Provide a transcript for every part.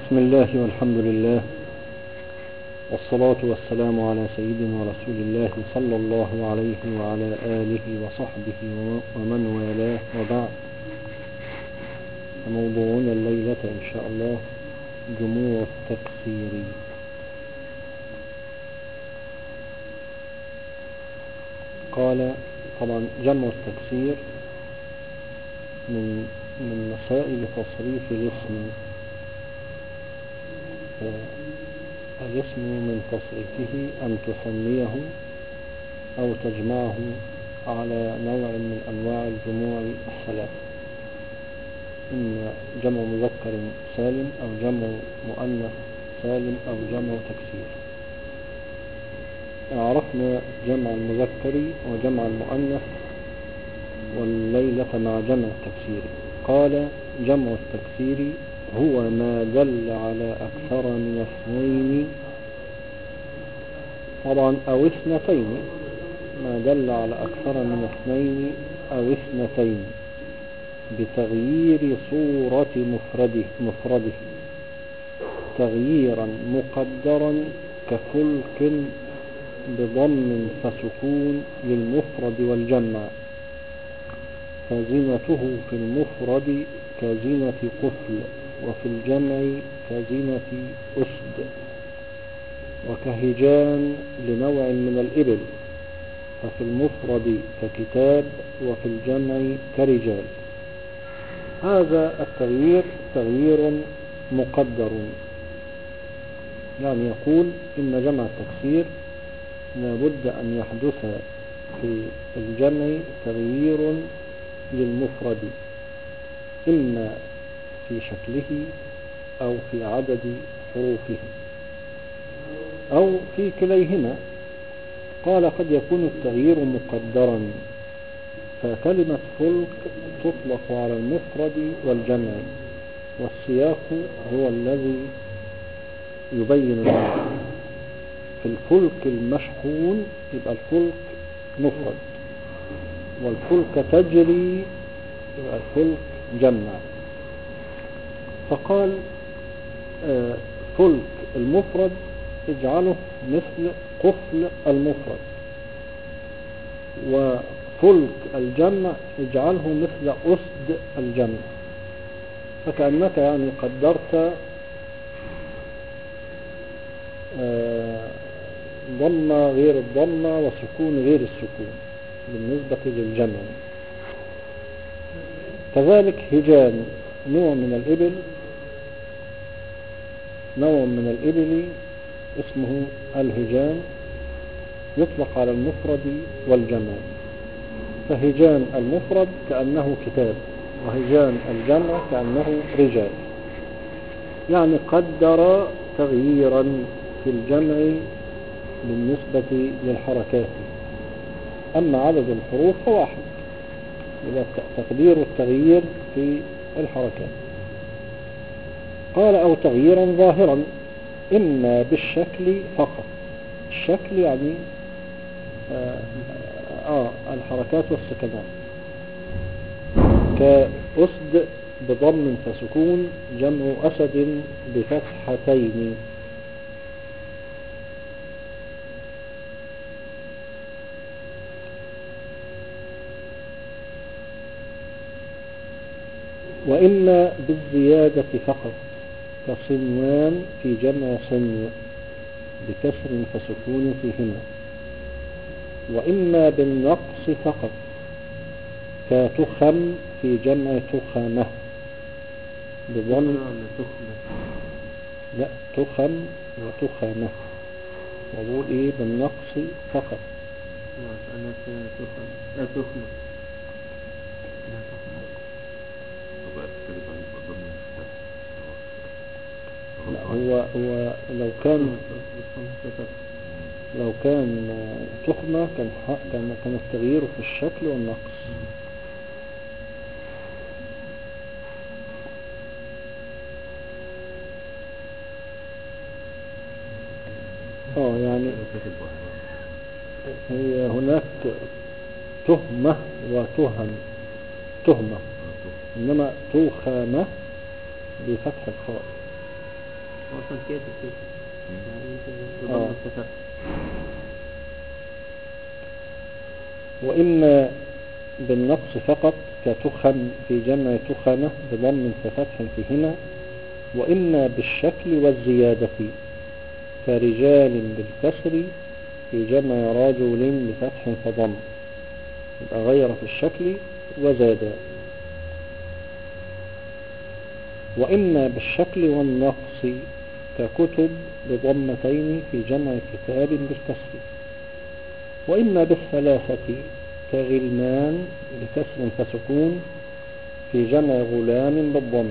بسم الله والحمد لله والصلاة والسلام على سيدنا رسول الله صلى الله عليه وعلى آله وصحبه ومن والاه وبعد. موضوعنا الليلة إن شاء الله جموع التكسير. قال طبعا جمع التكسير من مسائل تصريف الاسم. الاسم من تصريفه أن تسميه أو تجمعه على نوع من أنواع الجموع الثلاث، إما جمع مذكر سالم أو جمع مؤنث سالم أو جمع تكسير. عرفنا جمع المذكر وجمع المؤنث والليلة مع جمع التكسير. قال جمع التكسير هو ما دل على أكثر من اثنين طبعا أو اثنتين، ما دل على أكثر من اثنين أو اثنتين بتغيير صورة مفرده تغييرا مقدرا كفلك بضم فسكون للمفرد والجمع، فزنته في المفرد كزنة قفل وفي الجمع كزنة أسد، وكهجان لنوع من الإبل، ففي المفرد ككتاب وفي الجمع كرجال. هذا التغيير تغيير مقدر، يعني يقول إن جمع التكسير لابد أن يحدث في الجمع تغيير للمفرد، إما في شكله أو في عدد حروفه أو في كليهما. قال قد يكون التغيير مقدرا، فكلمة فلك تطلق على المفرد والجمع، والسياق هو الذي يبين ذلك. في الفلك المشحون يبقى الفلك مفرد، والفلك تجري يبقى الفلك جمع. فقال فلك المفرد اجعله مثل قفل المفرد، وفلك الجمع اجعله مثل أسد الجمع. فكأنك يعني قدرت ضمة غير الضمة وسكون غير السكون بالنسبة للجمع. كذلك هجان نوع من الإبل اسمه الهجان، يطلق على المفرد والجمع. فهجان المفرد كأنه كتاب، وهجان الجمع كأنه رجال، يعني قدر تغييرا في الجمع بالنسبة للحركات، أما عدد الحروف فواحد، يبقى تقدير التغيير في الحركات. قال أو تغييرا ظاهرا إما بالشكل فقط، الشكل يعني الحركات والسكنات، كأسد بضم فسكون جمع أسد بفتحتين. وإما بالزيادة فقط كصنوان في جمع صنو بكسر فسكون فيهما. وإما بالنقص فقط كتخم في جمع تخمة بضم لا تخم وتخمة، وقول إيه بالنقص فقط. لا هو لو كان تخمة كان التغيير في الشكل والنقص. يعني هي هناك تهمة وتهم، تهمة، إنما توخامة بفتح الخاء. هو أصلا كاتب كده يعني أنت آه. بضم الكسر. وإما بالنقص فقط كتخن في جمع تخنة بضم ففتح فيهما، وإما بالشكل والزيادة كرجال بالكسر في جمع رجل بفتح فضم، يبقى غير في الشكل وزاد. وإما بالشكل والنقص ككتب بضمتين في جمع كتاب بالكسر، وإما بالثلاثة كغلمان بكسر فسكون في جمع غلام بالضم.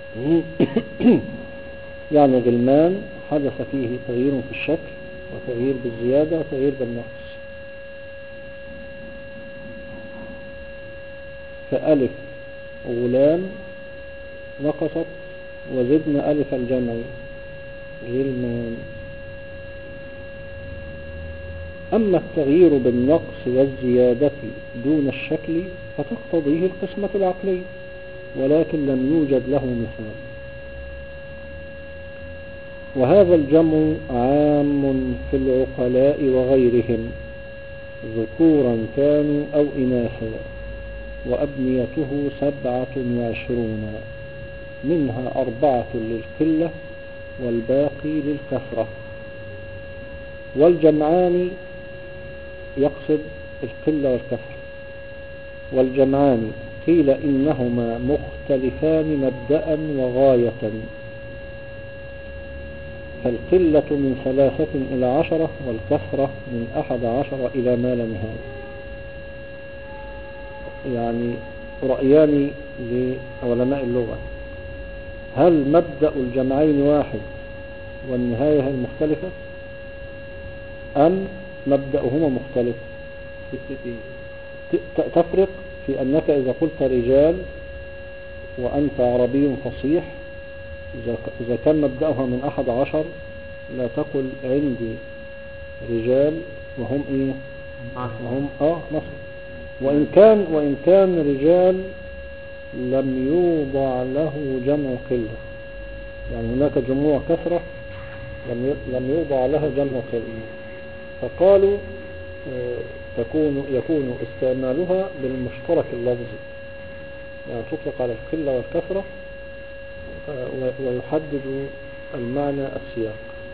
يعني غلمان حدث فيه تغيير في الشكل وتغيير بالزيادة وتغيير بالنقص. فألف غلام نقصت وزدنا ألف الجمع غلمان. أما التغيير بالنقص والزيادة دون الشكل فتقتضيه القسمة العقلية، ولكن لم يوجد له مثال. وهذا الجمع عام في العقلاء وغيرهم ذكورا كانوا أو إناثا، وأبنيته 27 منها 4 للقلة والباقي للكثرة. والجمعان يقصد القلة والكثرة. والجمعان قيل إنهما مختلفان مبدأ وغاية، فالقلة من 3 إلى 10 والكثرة من 11 إلى ما لا نهاية. يعني رأيان لعلماء اللغة: هل مبدأ الجمعين واحد والنهاية هي المختلفة، أم مبدأهما مختلف؟ تفرق في أنك إذا قلت رجال وأنت عربي فصيح، إذا كان مبدأها من 11 لا تقل عندي رجال وهم إيه وهم مثلا. وإن كان رجال لم يوضع له جمع قلة، يعني هناك جموع كثرة لم يوضع لها جمع قلة، فقالوا يكون استعمالها بالمشترك اللفظي، يعني تطلق على القلة والكثرة ويحدد المعنى السياق.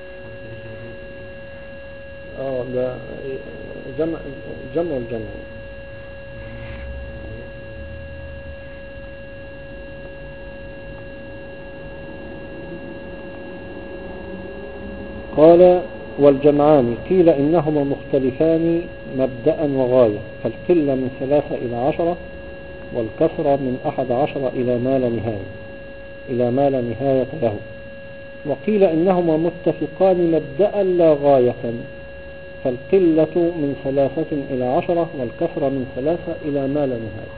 ده جمع الجمع. قال: والجمعان قيل إنهما مختلفان مبدأ وغاية، فالقلة من 3 إلى 10 والكثرة من 11 إلى ما لا نهاية له. وقيل إنهما متفقان مبدأ لا غاية، فالقلة من 3 إلى 10 والكثرة من 3 إلى ما لا نهاية.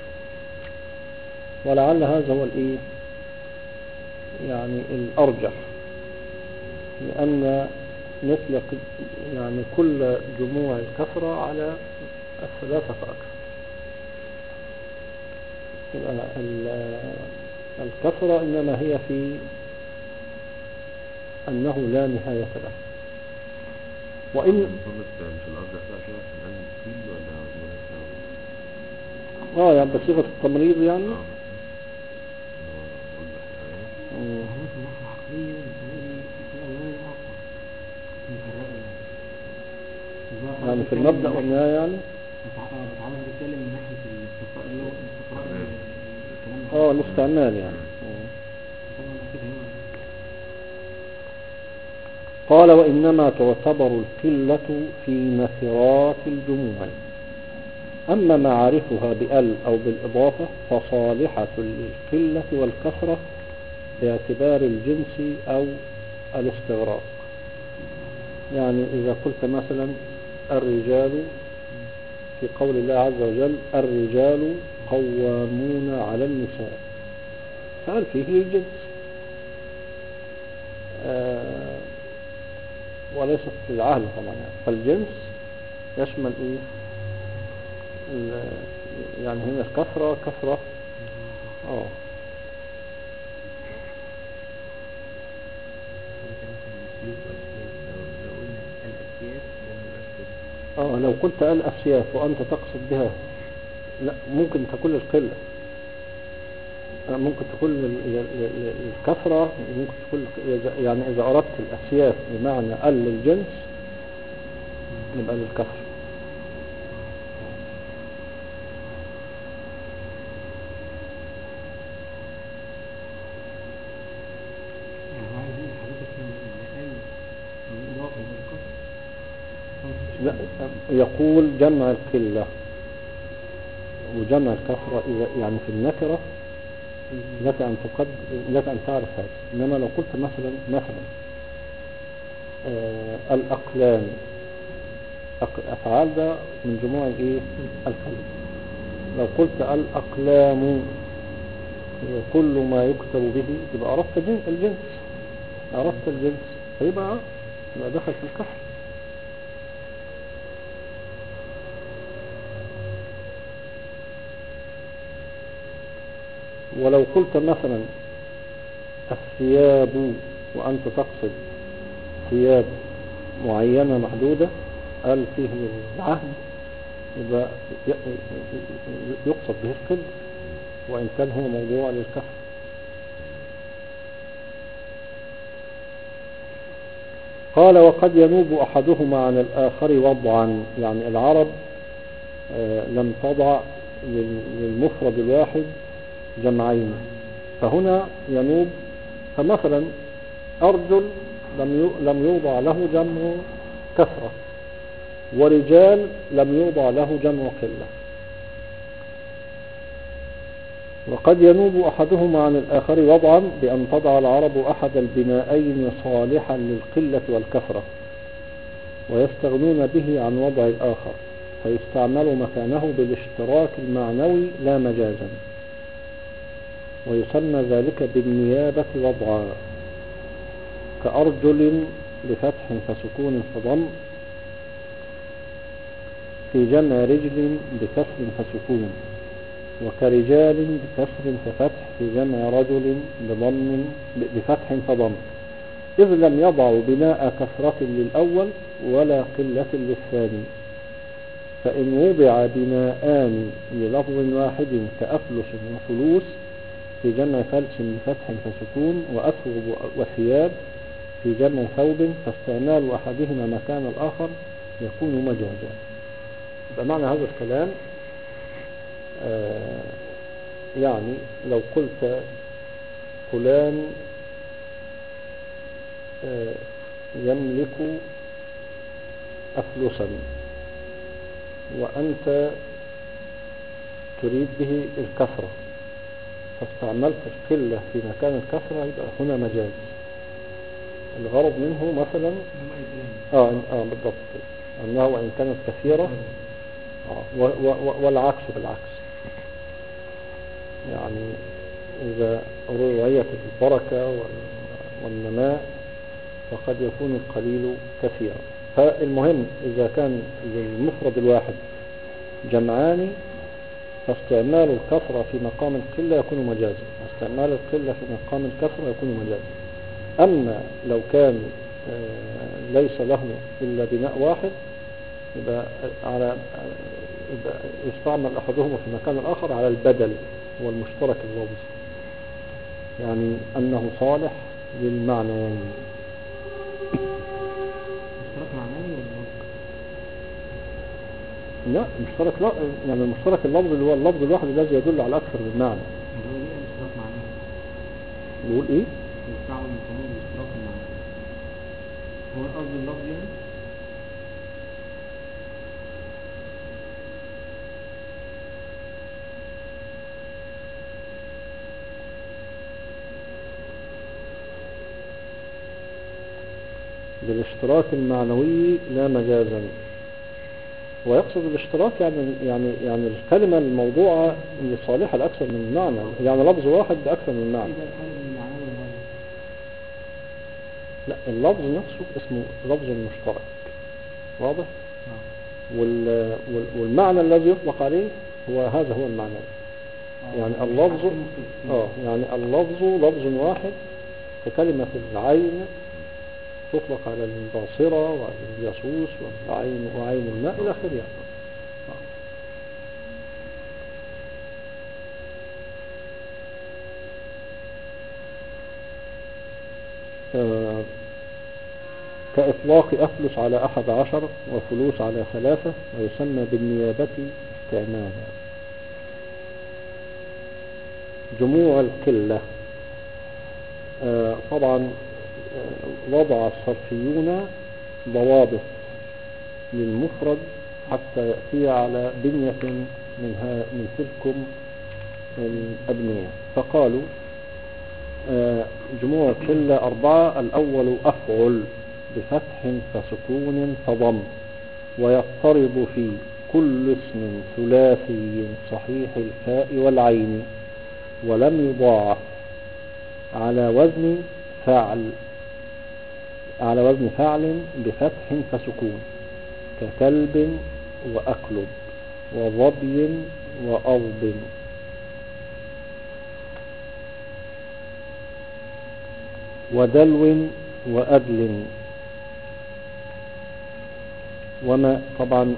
ولعل هذا هو يعني الأرجح، لأن نطلق يعني كل جموع الكثرة على 3 فأكثر. الكثرة إنما هي في أنه لا نهاية له. وإن مش الأرجح بقى كده عشان أنا كيل ولا يعني بصيغة التمريض يعني يعني في المبدأ والنهاية يعني بتعرف بتكلم من ناحية الاستقراء الكلام الاستعمال يعني. قال: وإنما تعتبر القلة في نثرات الجموع، أما معارفها بأل أو بالإضافة فصالحة للقلة والكثرة باعتبار الجنس أو الاستغراق. يعني إذا قلت مثلا الرجال في قول الله عز وجل: الرجال قوامون على النساء، فهل فيه للجنس وليست للعهد طبعا يعني. فالجنس يشمل يعني هنا الكثرة كثرة لو قلت الأسياف وأنت تقصد بها، لا ممكن تكون القلة، ممكن تكون الكثرة، ممكن تكون يعني إذا أردت الأسياف بمعنى للجنس يبقى للكثرة. يعني هو عايز يقول حضرتك إن الإضافة للكسر لا، يقول جمع القلة وجمع الكثرة إذا يعني في النكرة لك أن تعرف هذا. إنما لو قلت مثلا الأقلام، أفعال ده من جموع الإيه؟ الكلمة. لو قلت الأقلام كل ما يكتب به يبقى عرفت الجنس فيبقى دخل في الكسر. ولو قلت مثلا الثياب وأنت تقصد ثياب معينة محدودة قال فيه العهد يبقى يقصد به القلة وإن كان هو موضوع للكسر. قال وقد ينوب أحدهما عن الآخر وضعا، يعني العرب لم تضع للمفرد الواحد جمعين، فهنا ينوب. فمثلا أرجل لم يوضع له جمع كثرة، ورجال لم يوضع له جمع قلة. وقد ينوب أحدهما عن الآخر وضعا بأن تضع العرب أحد البنائين صالحا للقلة والكثرة ويستغنون به عن وضع الآخر فيستعمل مكانه بالاشتراك المعنوي لا مجازا، ويسمى ذلك بالنيابة وضعا، كأرجل بفتح فسكون فضم في جمع رجل بكسر فسكون، وكرجال بكسر ففتح في جمع رجل بفتح فضم، إذ لم يضعوا بناء كثرة للأول ولا قلة للثاني. فإن وضع بناءان للفظ واحد كأفلس وفلوس في جمع فلس بفتح فسكون، وأثوب وثياب في جمع ثوب، فاستعمال أحدهما مكان الآخر يكون مجازا. بمعنى هذا الكلام يعني لو قلت فلان يملك أفلسا وأنت تريد به الكثرة فاستعملت القلة في مكان الكثرة يبقى هنا مجاز. الغرض منه مثلا بالضبط أنه وإن كانت كثيرة والعكس بالعكس، يعني إذا رؤيت البركة والنماء فقد يكون القليل كثيرا. فالمهم إذا كان للمفرد الواحد جمعان فاستعمال الكثرة في مقام القلة يكون مجازا، واستعمال القلة في مقام الكثرة يكون مجازا. أما لو كان ليس له إلا بناء واحد يبقى يستعمل أحدهما في مكان الآخر على البدل والمشترك اللفظي، يعني أنه صالح للمعنيين. مشترك معنوي ولا لا مشترك، لا يعني المشترك اللفظي اللي هو اللفظ الواحد الذي يدل على أكثر من معنى. هو ليه مشترك معنوي؟ نقول إيه؟ يستعمل القانون بالاشتراك المعنوي. هو القصد اللفظ يعني؟ بالاشتراك المعنوي لا مجازا. ويقصد الاشتراك يعني الكلمة الموضوعة اللي صالحة لأكثر من معنى، يعني لفظ واحد بأكثر من معنى. إذا الفرق بين المعنوي واللفظ؟ لا اللفظ نفسه اسمه لفظ مشترك، واضح؟ والمعنى الذي يطلق عليه هذا هو المعنى. يعني اللفظ يعني اللفظ لفظ واحد ككلمة العين تطلق على الباصرة وعلى الجاسوس وعين الماء إلى آخره يعني. كإطلاق أفلس على 11 وفلوس على 3 ويسمى بالنيابة استعمالا. جموع القلة طبعا وضع الصرفيون ضوابط للمفرد حتى يأتي على بنية من تلكم الأبنية، فقالوا جموع القلة 4. الأول أفعل بفتح فسكون فضم، ويضطرب في كل اسم ثلاثي صحيح الفاء والعين ولم يضاعف على وزن فعل بفتح فسكون، ككلب وأكلب وظبي وأضب. ودلو وأدل. وما طبعا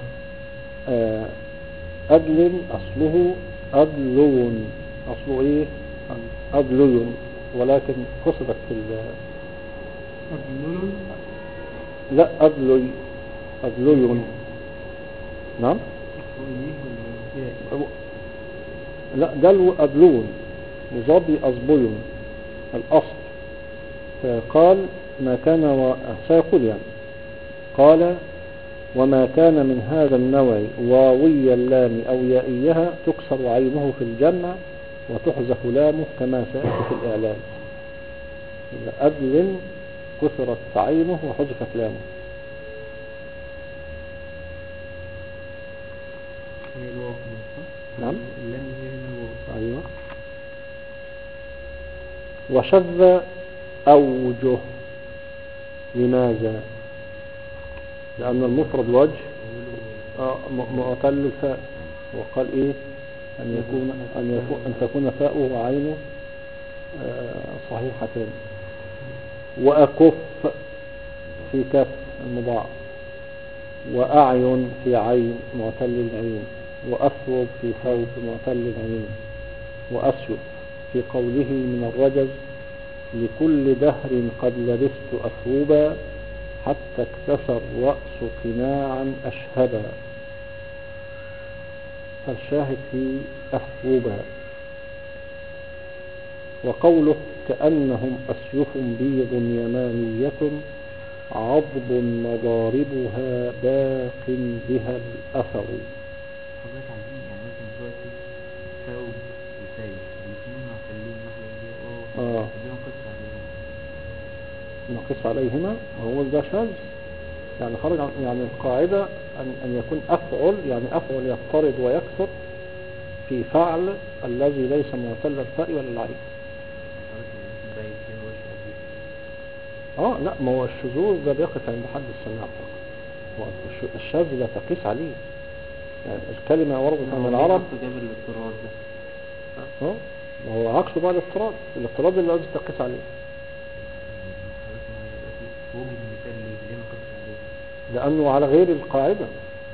أدل أصله أدلو، أصله إيه؟ أدلو، ولكن قصدت في أدلل لا أدلو. نعم لا دلو أدلون وظبي أصبي الأصل. فقال ما كان سيقول يعني قال وما كان من هذا النوع واوي اللام أو يائيها تكسر عينه في الجمع وتحذف لامه كما سيأتي في الإعلان. أدل كسرت عينه وحذفت لامه. هي الواو نعم اللام هي الواو. أيوة. وشذ أوجه. لماذا؟ لأن المفرد وجه معتل الفاء، وقال إيه أن تكون فاؤه وعينه صحيحتين. وأكف في كف المضاعف، وأعين في عين معتل العين، وأثوب في ثوب معتل العين، وأسيب في قوله من الرجز لكل دهر قد لبست أثوبا حتى اكتسى الرأس قناعا أشهبا. فالشاهد في أثوبا. وقوله كأنهم أسيف بيض يمانية عضب مضاربها باق بها الأثر. حضرتك عايزين يعني مثلا دلوقتي ثوب وسيف الاثنين معتلين واحدة دي نقص عليهما وهو ده شاذ يعني خرج يعني القاعدة أن يكون أفعل يعني أفعل يضطرد ويكسر في فعل الذي ليس معتل الفاء ولا العين. لا ما هو الشذوذ ده بيقف عند حد السماع فقط. الشاذ لا تقيس عليه يعني الكلمة وردت عن العرب ما هو عكسه بقى الاضطراد الذي تقيس عليه. لأنه على غير القاعدة.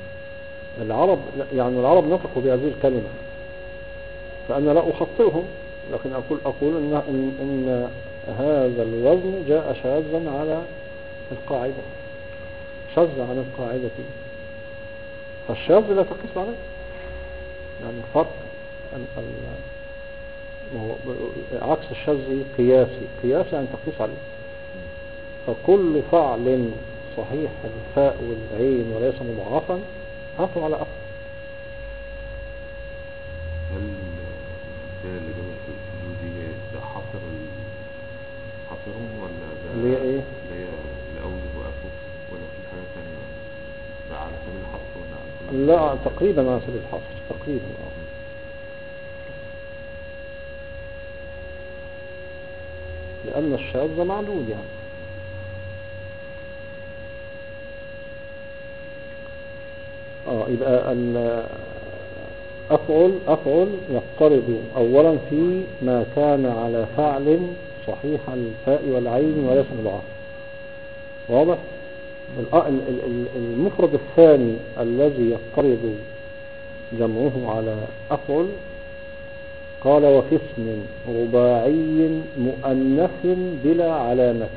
العرب نطقوا بهذه الكلمة، فأنا لا أخطئهم، لكن أقول إن هذا الوزن جاء شاذا على القاعدة، شاذ عن القاعدة. فالشاذ لا تقيس عليه يعني الفرق عكس الشاذ قياسي يعني تقيس عليه. فكل فعل صحيح الفاء والعين وليس مضاعفا هاتوا على أفضل. هل الأمثلة اللي جابت في الحدود دي ده حصرهم ولا ده اللي هي ايه؟ اللي هي الأوجه وأفوف ولا في حاجة تانية ده على سبيل الحصر ولا على سبيل لا تقريبا على سبيل الحصر تقريبا لأن الشاذ معدود يعني. يبقى أفعل يضطرد أولا في ما كان على فعل صحيح الفاء والعين وليس مضاعف. واضح؟ المفرد الثاني الذي يضطرد جمعه على أفعل قال وفي اسم رباعي مؤنث بلا علامة،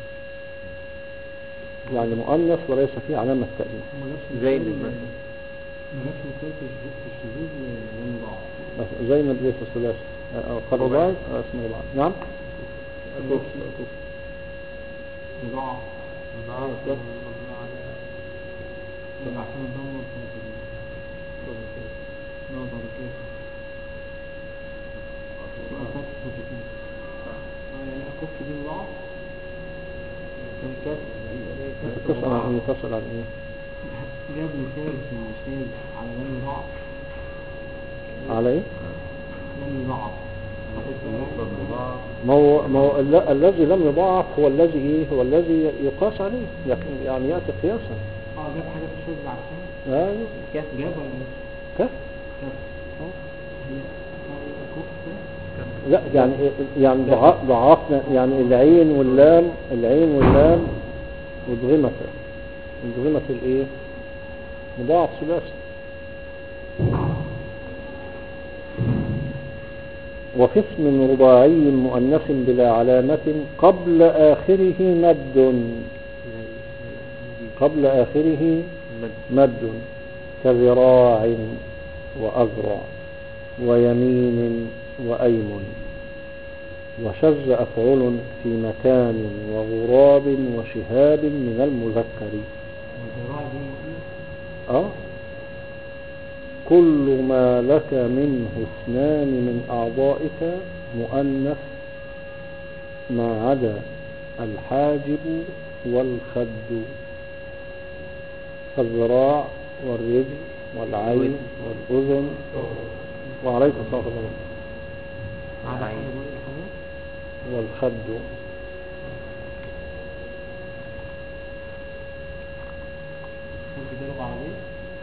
يعني مؤنث وليس فيه علامة تأنيث. زي مثلا ما جابش مثال في الشذوذ لأنه ضعف. زي ما ادريس الثلاثي قال رباعي اسم رباعي. نعم ضعف ضعف ضعف مبني على عشان الضمة كانت نقطة كيف يعني أكف دي ضعف كان كسر تسأل عن ايه؟ تسأل عن ايه؟ جاب مثال في المثال على لم يضعف على ايه؟ لم يضعف المفرد مضاعف. ما هو الذي لم يضاعف هو الذي ايه؟ هو الذي يقاس عليه، يعني يأتي قياسا. جاب حاجة في الشذ عكسها ايوه كيف جاب ولا مش كيف؟ كيف هي كف لا يعني ضعفنا، يعني العين واللام ادغمت الايه؟ مضاعف ثلاثي. وفي اسم رباعي مؤنث بلا علامة قبل آخره مد كذراع وأذرع ويمين وأيمن، وشذ أفعل في مكان وغراب وشهاب من المذكر. والذراع دي كل ما لك منه اثنان من أعضائك مؤنث ما عدا الحاجب والخد، فالذراع والرجل والعين والأذن وعليك الصلاة والخد. دي لغة عربية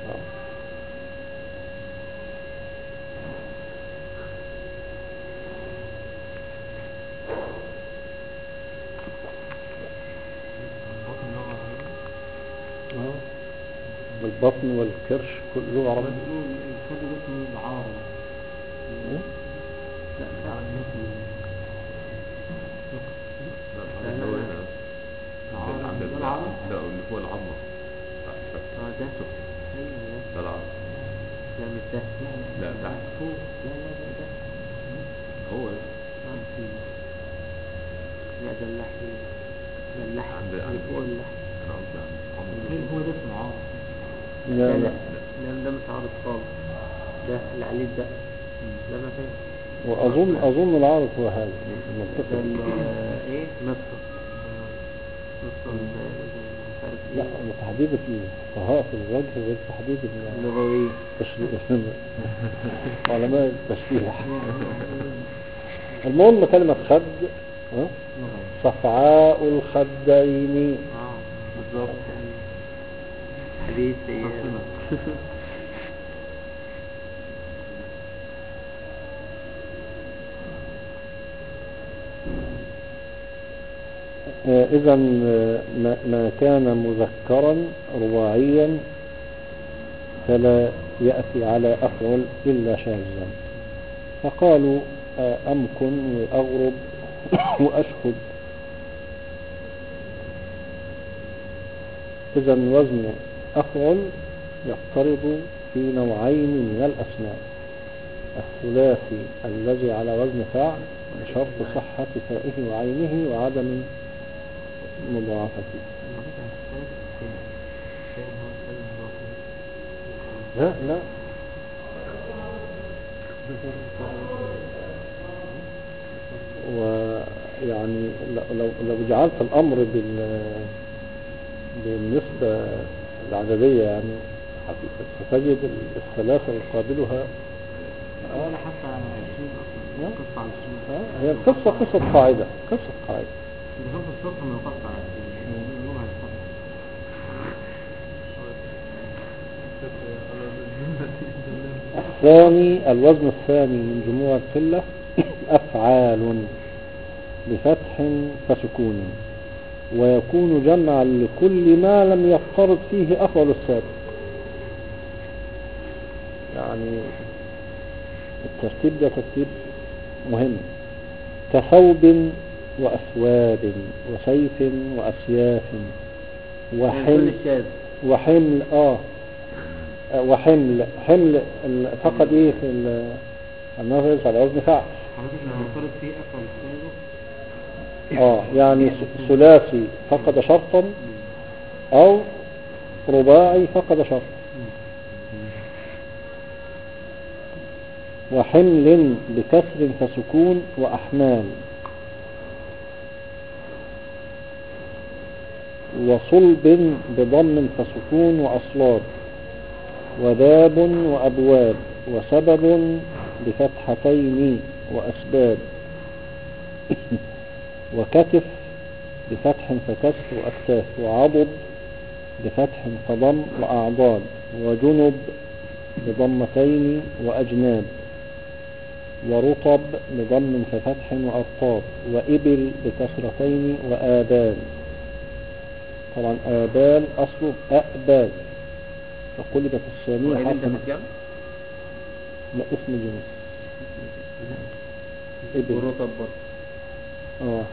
والبطن والكرش كله عربي. الخد ده اسمه العارض لا العارض مثل لا اللي فوق العظمة ده ده العظم. لا مش ده لا تحت فوق لا ده هو لا ده اللحم عند فوق اللحم. انا قصدي عند غير هو ده اسمه عارض لا ده مش عارض خالص، ده اللي عليه ده ما فيه. وأظن العارض هو هذا ده ايه مصر مش عارف لا ايه. تحديد الفقهاء في الوجه غير تحديد اللغوي علماء التشريح. المهم كلمة خد صفعاء الخدين بالظبط حديث إذا ما كان مذكرا رباعيا فلا يأتي على أفعل إلا شاذا، فقالوا أمكن وأغرب وأشهد. إذا وزن أفعل يضطرد في نوعين من الأسماء: الثلاثي الذي على وزن فاعل بشرط صحة فائه وعينه وعدم مضاعفته. لا ويعني لو جعلت الأمر بالنسبة العددية يعني ستجد الثلاثة يقابلها ولا حتى على 20 أصلا قصة على 20 هي قصة قاعدة اللي هو الصوت ما يقص على 20 الثاني الوزن الثاني من جموع القلة أفعال بفتح فسكون، ويكون جمعا لكل ما لم يفترض فيه أفضل السابق. يعني الترتيب ده ترتيب مهم. كثوب وأثواب وسيف وأسياف كل وحمل الشاذ. وحمل وحمل فقد ايه في النفس على وزن فعل. حضرتك لو افترض فيه أفعل السابق يعني ثلاثي فقد شرطا او رباعي فقد شرطا. وحمل بكسر فسكون وأحمال وصلب بضم فسكون وأصلاب وباب وأبواب وسبب بفتحتين وأسباب وكتف بفتح فكسر وأكتاف وعضد بفتح فضم وأعضاد وجنب بضمتين وأجناب ورطب بضم ففتح وأرطاب وإبل بكسرتين وآبال. طبعا آبال أصله أأبال فقلبت الثانية وإبل ده حرفا. في الجمع؟ لا اسم جنس إبل. والرطب برضه.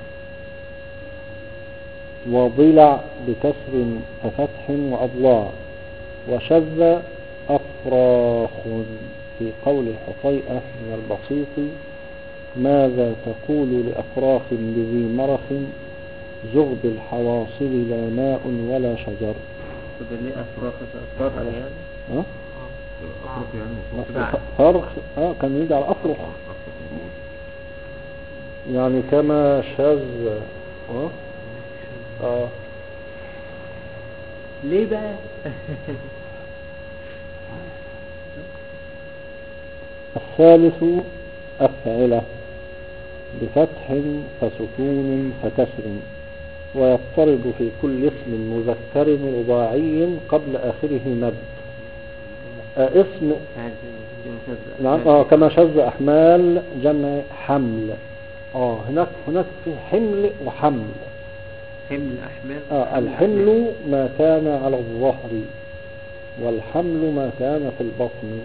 وضلع بكسر ففتح وأضلاع وشذ أفراخ في قول الحطيئة من البسيط ماذا تقول لأفراخ بذي مرخ زغب الحواصل لا ماء ولا شجر. طب ليه أفراخ أفراخ على يعني؟ أفرق يعني فعل. فرخ كان يجي على أفرخ يعني كما شذ ليه بقى؟ الثالث أفعلة بفتح فسكون فكسر ويضطرب في كل اسم مذكر رباعي قبل آخره مد. اسم نعم كما شذ أحمال جمع حمل. هناك في حمل وحمل. حمل أحمال. الحمل ما كان على الظهر والحمل ما كان في البطن.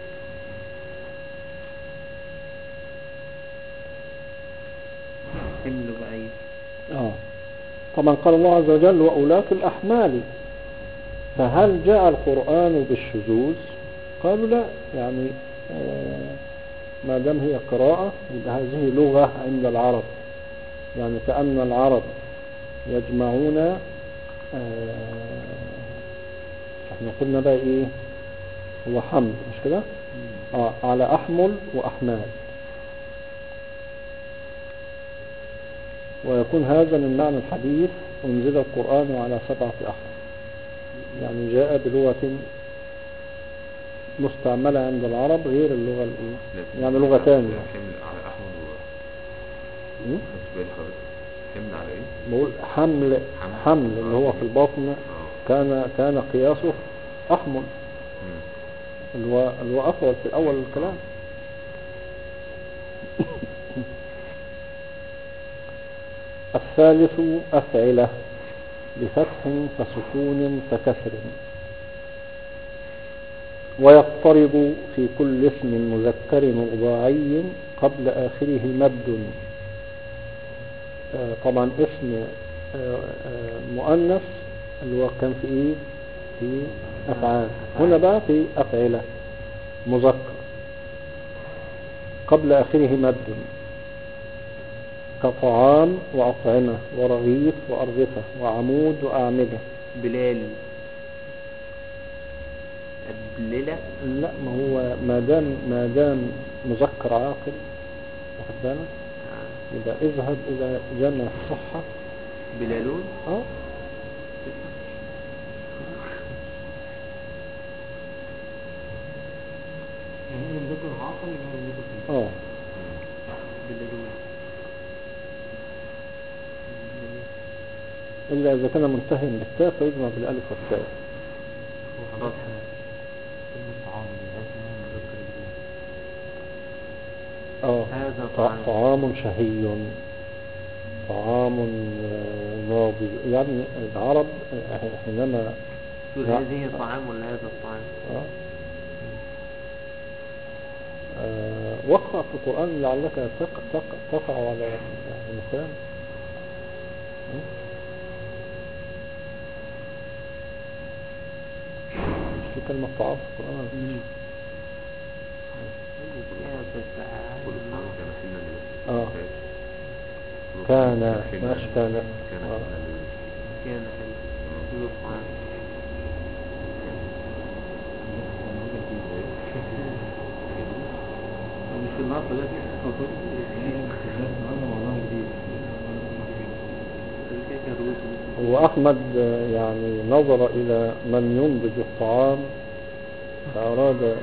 حمل بعيد. طبعا قال الله عز وجل وأولاة الأحمال. فهل جاء القرآن بالشذوذ؟ قالوا لا، يعني ما دام هي قراءة يبقى هذه لغة عند العرب، يعني كأن العرب يجمعون احنا قلنا بقى ايه هو حمل مش كده على أحمل وأحمال. ويكون هذا من معنى الحديث أنزل القرآن على 7 أحرف، يعني جاء بلغة مستعملة عند العرب غير اللغة يعني لغتان. حمل على أحمل حمل على ايه؟ بقول حمل اللي هو في البطن كان قياسه أحمل اللي هو أفضل في أول الكلام. الثالث أفعلة بفتح فسكون فكسر ويضطرب في كل اسم مذكر رباعي قبل آخره مد. طبعا اسم مؤنث اللي هو كان في ايه في أفعال، هنا بقى في أفعلة مذكر قبل آخره مد كطعام وأطعمة ورغيف وأرغفة وعمود وأعمدة. بلال البليلة. لا، ما هو ما دام مذكر عاقل واخد بالك يبقى اذهب إلى جمع الصحة. بلالون. يعني مذكر عاقل يعني مذكر بلالون إلا إذا كان منتهي من التاء فيجمع بالألف والتاء. وحضرتها كلمة طعام مذكر هذا طعام شهي طعام ناضج. يعني العرب حينما تقول هذه طعام ولا هذا الطعام؟ واقرأ في القرآن لعلك تقع على مثال. مش في كلمة طعام في القرآن؟ كل الطعام كان حلا كان ماشي كان كان حلا كان حلو كل الطعام. مش في النهارده ده النهارده موضوع جديد. وأحمد يعني نظر إلى من ينضج الطعام فأراد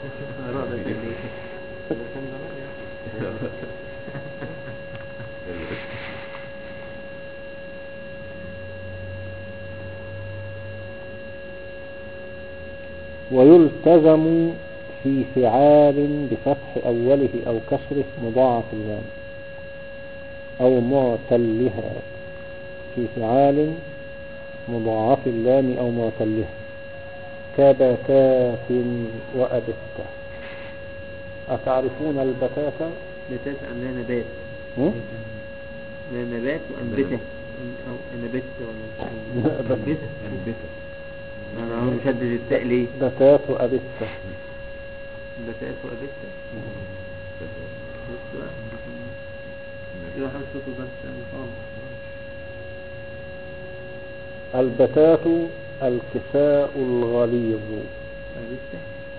ويلتزم في فعال بفتح أوله أو كسره مضاعف اللام أو معتلها. في فعال مضاعف اللام أو معتلها كبتات وأبتة. أتعرفون البتاتة؟ بتات أملا نبات. لا نبات وأنبتة أو نبت ولا أنبتة. أنا مشدد التاء ليه؟ بتات وأبتة. بتات وأبتة. بس بقى كده حاجة صوته بس البتات الكساء الغليظ. أبتة.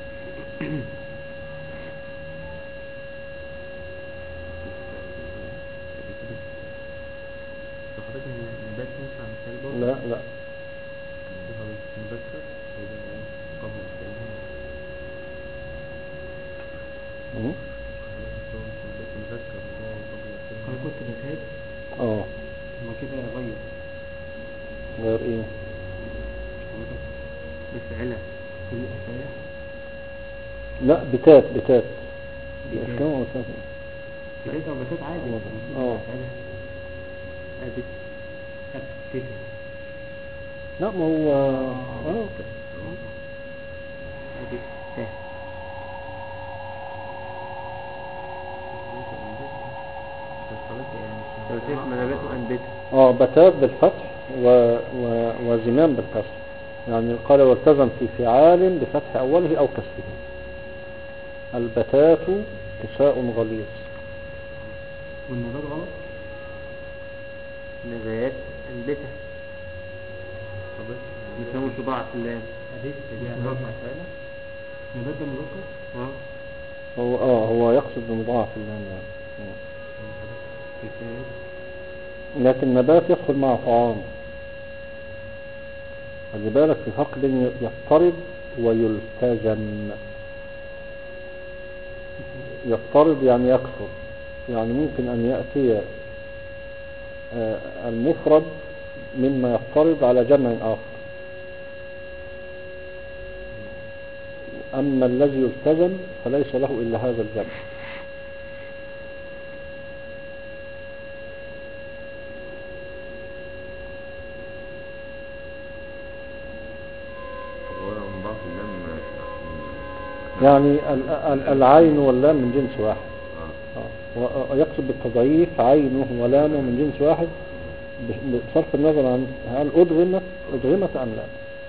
حضرتك نبات ينفع مثال برضه؟ لا مذكر إذا قبل الكلمة. حضرتك هو مش نبات مذكر اللي هو قبل الكلمة. أنا كنت بتات ما كده غير إيه؟ بفعلة كل أسايا. لا بتات بتات كم أو بتات عادي. أبتة. لا ما هو أبتة. نبات وأنبتة. بتات بالفتح وزمام بالكسر. يعني قال والتزم في فعال بفتح أوله أو كسره. البتات كساء غليظ. والنبات غلط. نبات أنبتة بيسموه صباع في اللام. نبات ده مذكر. هو يقصد بمضاعف اللام يعني. لكن نبات يدخل مع طعام. خلي بالك في فرق بين يضطرب ويلتزم. يضطرب يعني يكثر. يعني ممكن أن يأتي المفرد مما يضطرب على جمع آخر. أما الذي يلتزم فليس له إلا هذا الجمع. يعني العين واللام من جنس واحد. ويقصد بالتضعيف عينه ولامه من جنس واحد بصرف النظر عن هل أدغمت أم لا.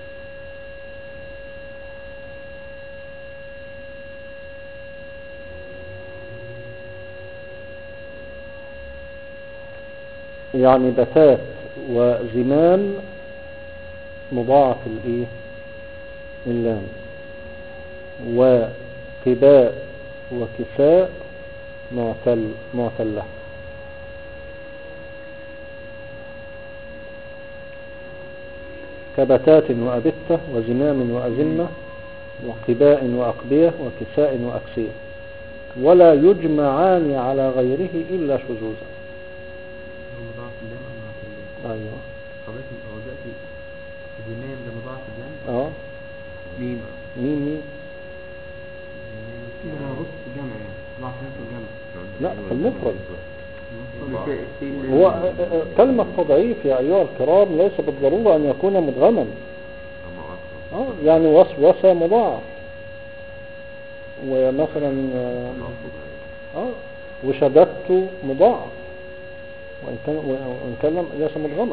يعني بتات وزمام مضاعف اللام وقباء وكساء معتلة. كبتات وأبتة وزمام وأزمة وقباء وأقبية وكساء وأكسية ولا يجمعان على غيره إلا شذوذا. مضاعف اللام أو معتل. أيوة. حضرتك هو دلوقتي زمام ده مضاعف اللام. مين كده بص في الجامع يعني ضعف في الجامع. لا في المفرد هو كلمة تضعيف يا أيها الكرام ليس بالضرورة أن يكون مدغما. أما أكثر يعني وسوسة مضاعف، ومثلا وشددت مضاعف، وإن كان ليس مدغما.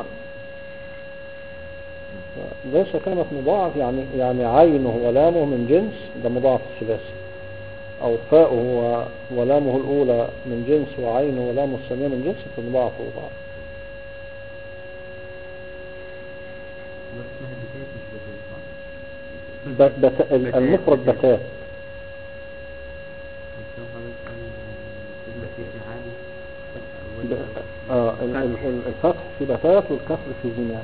ليس كلمة مضاعف يعني عينه ولامه من جنس، ده مضاعف الثلاثي، أو فاؤه ولامه الأولى من جنس وعينه ولامه الثانية من جنس، فمضاعف وضاعف. بس اسمها بتات مش بتات صح؟ المفرد بتات. بس هو حضرتك قال تبقى في الفتح في بتات والكسر في زمان.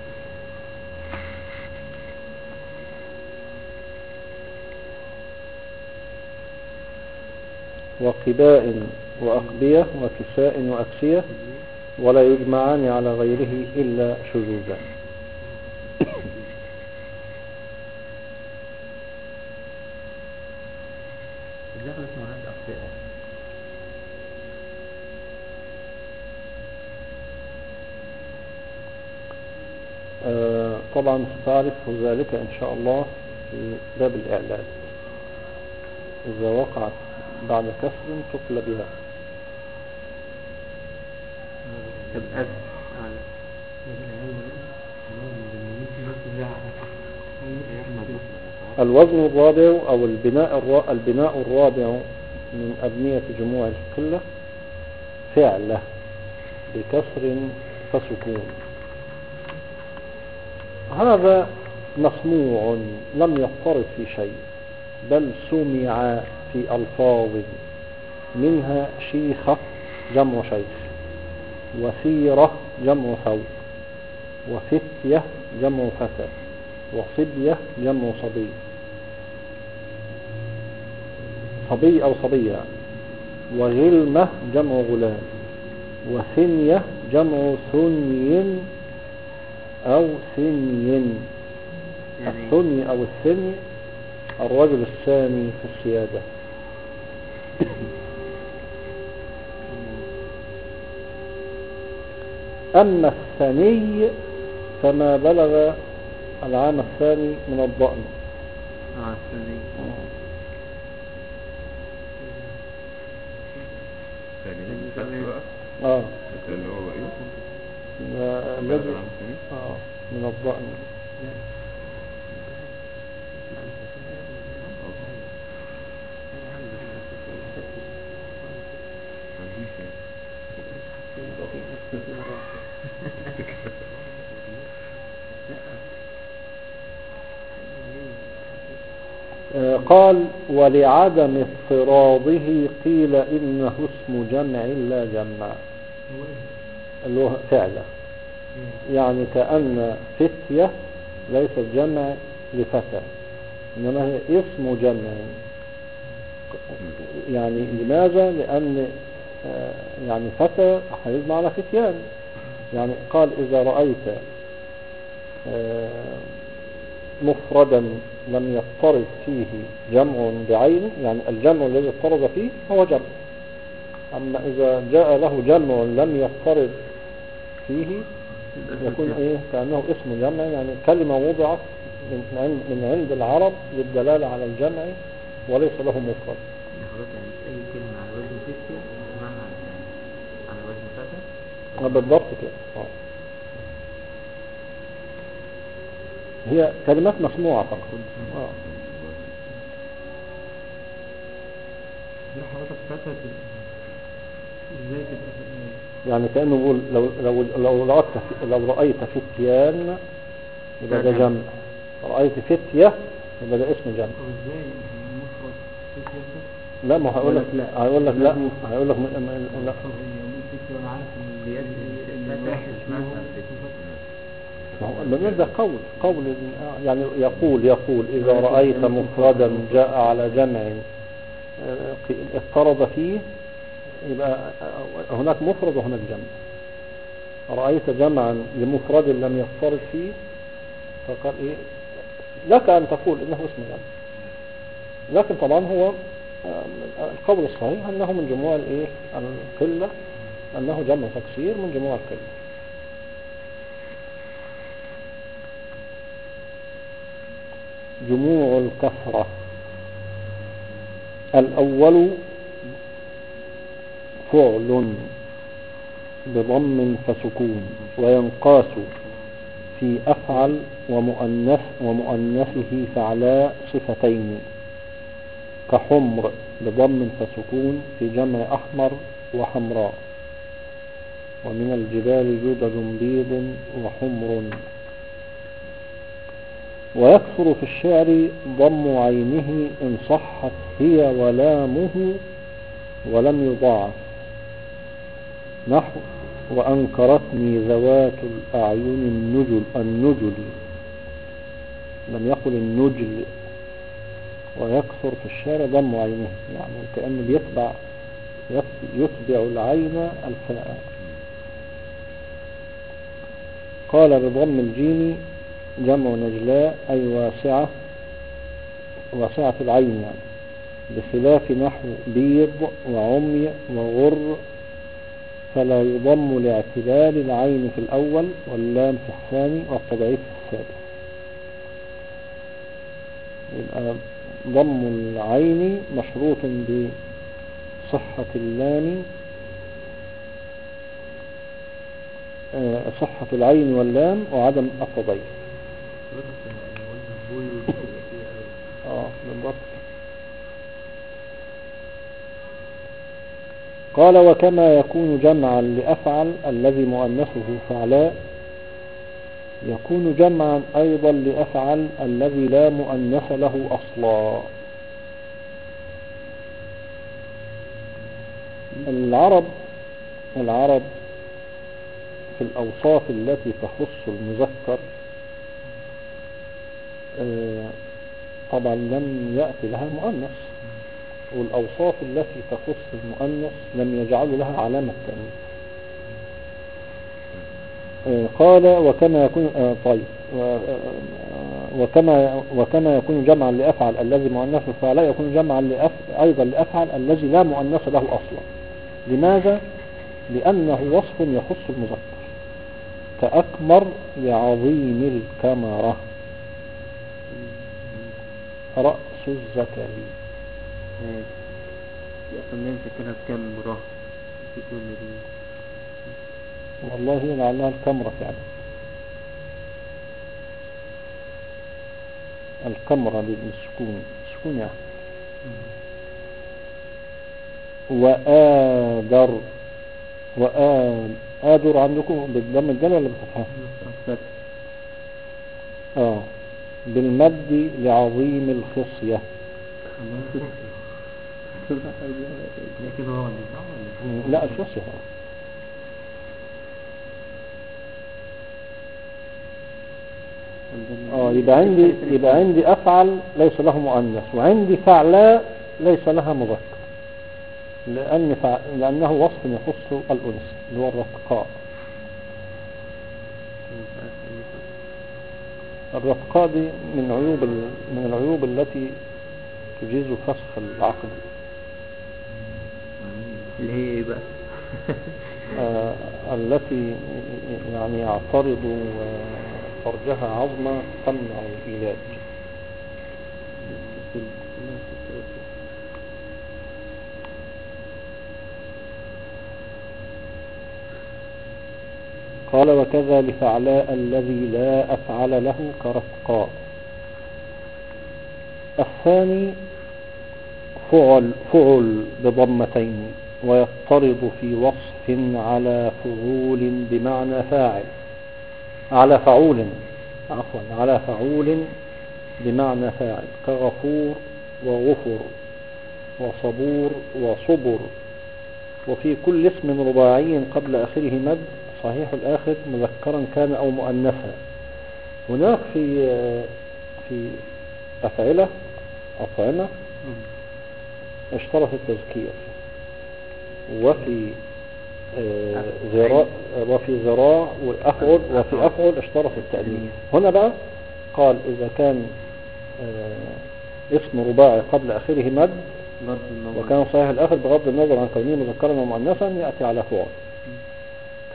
وقباء وأقبية وكساء وأكسية، ولا يجمعان على غيره إلا شذوذا. الدخل اسمه عند أقباء. طبعا ستعرف ذلك إن شاء الله في باب الإعلان، إذا وقعت بعد كسر تقل بها. طب أب على الوزن الرابع أو البناء الرابع من أبنية جموع القلة فعله بكسر فسكون. هذا مسموع لم يضطرد في شيء، بل سمع في ألفاظ، منها شيخة جمع شيخ، وسيرة جمع ثوب، وفتية جمع فتى، وصبية جمع صبي، صبي أو صبية، وغلمة جمع غلام، وثنية جمع ثني أو ثني. الثني أو الثني الرجل الثاني في السيادة. أما الثني فما بلغ العام الثاني من الضأن. الثاني اللي هو ايه الذي من الضأن. قال ولعدم اضطراده قيل إنه اسم جمع لا جمع، اللي هو فعله. يعني كأن فتية ليست جمع لفتى، إنما هي اسم جمع. يعني لماذا؟ لأن يعني فتى هيجمع على فتيان. يعني قال إذا رأيت مفردا لم يضطرد فيه جمع بعين، يعني الجمع الذي اضطرد فيه هو جمع. أما إذا جاء له جمع لم يضطرد فيه يكون إيه؟ كأنه اسم جمع، يعني كلمة وضعت من عند العرب للدلالة على الجمع وليس له مفرد. يعني مش أي كلمة على وزن فتية اسمها على وزن فتى. بالضبط كده. هي كلمات مسموعة فقط. دي حضرتك فتى ازاي تبقى يعني كأنه يقول لو رأيت فتيان يبقى ده جمع، رأيت فتية يبقى ده اسم جمع. ازاي مفرد فتية؟ لا، ما هقول لك هيقول لك لا، هيقول لك لا. انا عارف ان ده قول يعني يقول إذا رأيت مفردا جاء على جمع اضطرد فيه يبقى هناك مفرد وهناك جمع. رأيت جمعا لمفرد لم يضطرد فيه فقال إيه لك أن تقول إنه اسم جمع، لكن طبعا هو القول الصحيح أنه من جموع القلة أنه جمع تكسير من جموع الكلمة. جموع الكثرة: الأول فعل بضم فسكون، وينقاس في أفعل ومؤنثه فعلاء صفتين، كحمر بضم فسكون في جمع أحمر وحمراء. ومن الجبال جدد بيض وحمر. ويكثر في الشعر ضم عينه إن صحت هي ولامه ولم يضاعف، نحو وأنكرتني ذوات الأعين النجل، لم يقل النجل. ويكثر في الشعر ضم عينه، يعني كأنه يتبع العين الفاء. قال بضم الجيم جمع نجلاء أي واسعة العين، يعني بخلاف نحو بيض وعمي وغر، فلا يضم لاعتلال العين في الأول واللام في الثاني والتضعيف في الثالث. يبقى ضم العين مشروط بصحة اللام، صحة العين واللام وعدم التضعيف. بالضبط. قال وكما يكون جمعا لأفعل الذي مؤنثه فعلاء، يكون جمعا أيضا لأفعل الذي لا مؤنث له أصلا. العرب في الأوصاف التي تخص المذكر طبعا لم يأتي لها مؤنث، والأوصاف التي تخص المؤنث لم يجعلوا لها علامة تأنيث. قال وكما يكون طيب وكما يكون جمعا لأفعل الذي مؤنثه فلا يكون جمعا أيضا لأفعل الذي لا مؤنث له أصلا. لماذا؟ لأنه وصف يخص المذكر، كأكمر لعظيم الكمرة، رأس الذكر. أصلا كده كم مراه في كل دي؟ والله هي لعلها الكمرة فعلا، الكمرة بالسكون، سكون يعني. وآدر عندكم بالضم الدال ولا بالفتحة؟ بالمد لعظيم الخصية. لا الخصية. يبقى عندي أفعل ليس له مؤنث، وعندي فعلاء ليس لها مذكر، لأنه وصف يخص الأنثى اللي هو الرفقاء. الرفقاء دي من العيوب التي تجيز فسخ العقد. اللي هي ايه بقى؟ التي يعني يعترض فرجها عظمى تمنع العلاج. قال وكذا لفعلاء الذي لا أفعل له كرفقاء. الثاني فعل بضمتين، ويضطرد في وصف على فعول بمعنى فاعل، على فعول بمعنى فاعل، كغفور وغفر وصبور وصبر. وفي كل اسم رباعي قبل آخره مد صحيح الآخر مذكرا كان أو مؤنثا. هناك في أطعمة اشترط التذكير، وفي ذراع وفي أفعل اشترط التأنيث. هنا بقى قال إذا كان اسم رباعي قبل آخره مد وكان صحيح الآخر بغض النظر عن كونه مذكرا ومؤنثا يأتي على فعل.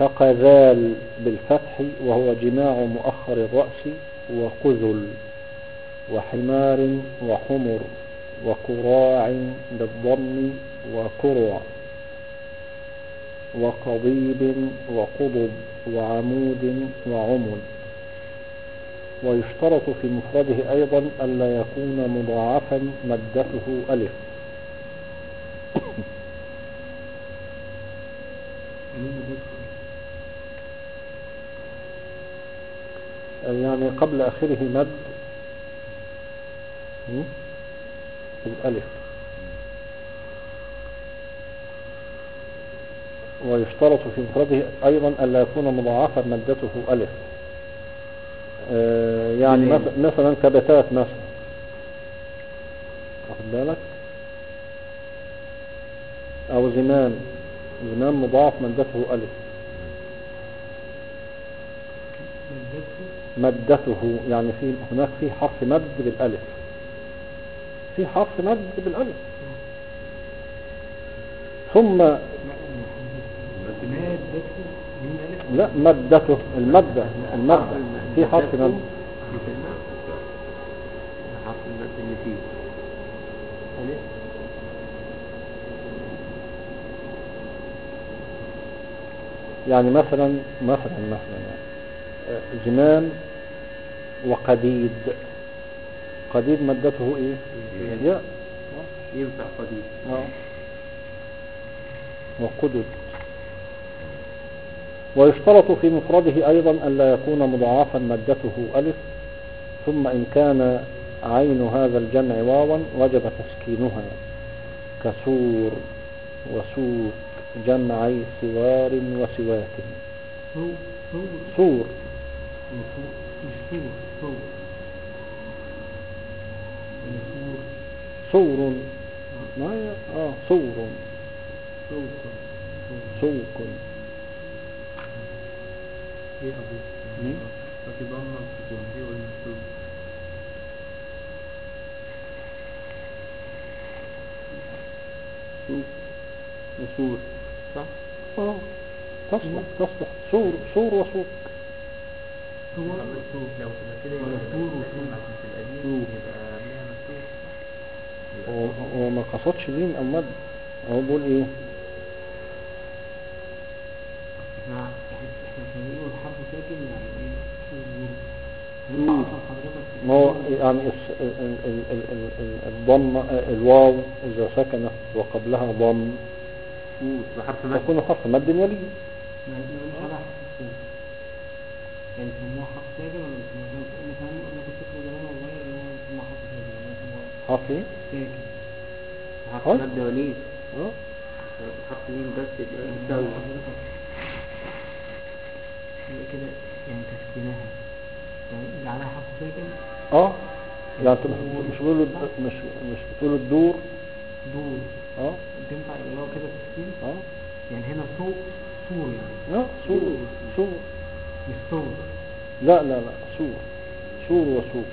كقذال بالفتح وهو جماع مؤخر الرأس، وقذل، وحمار وحمر، وكراع بالضم، وكرع، وقضيب وقضب، وعمود وعمد. ويشترط في مفرده أيضا ألا يكون مضاعفا مدته ألف. يعني قبل آخره مد الألف. ويشترط في مفرده أيضا ألا يكون مضاعفا مدته ألف. يعني مثلا كبتات مثلا، واخد بالك، أو زمام مضاعف مدته ألف. مدته يعني هناك في حرف مد بالألف، في حرف مد بالألف. ثم لا، مدته المدة في حرف مد. حرف المد اللي فيه ألف. يعني مثلا زمام وقديد. قديد مدته ايه؟ ياء. ينفع قديد. وقدد. ويشترط في مفرده أيضا ألا يكون مضاعفا مدته ألف. ثم إن كان عين هذا الجمع واوا وجب تسكينها، كسور وسوق، جمعي سوار وسواك. سور سور ما سور سوق. ايه أبو ففي ضمة وسكون دي والمسلوب. سوق وسور صح؟ تصلح سور وسوق. لو تبقى كده يبقى عشان تبقى دي يبقى لها مفتوح صح؟ وما قصدش دين أو مد. هو بيقول ايه؟ احنا بنقول الحرف ساكن يعني ايه؟ ما هو يعني الضم الواو إذا سكنت وقبلها ضم تكون حرف مد ولي. مش على حرف يعني يسموها حرف ساكن ولا يسموها مثلا انا كنت فاكر زمان والله اللي هو يسموها حرف ساكن ولا يسموها حرف ايه؟ ساكن. حرف مد ولي. حرف مين بس يبقى مساوي كده يعني تسكينها يعني اللي عليها حرف ساكن. يعني مش بتقولوا مش بتقولوا الدور تنفع اللي هو كده تسكين. يعني هنا سور يعني سور مش سور. لا سور وسوق.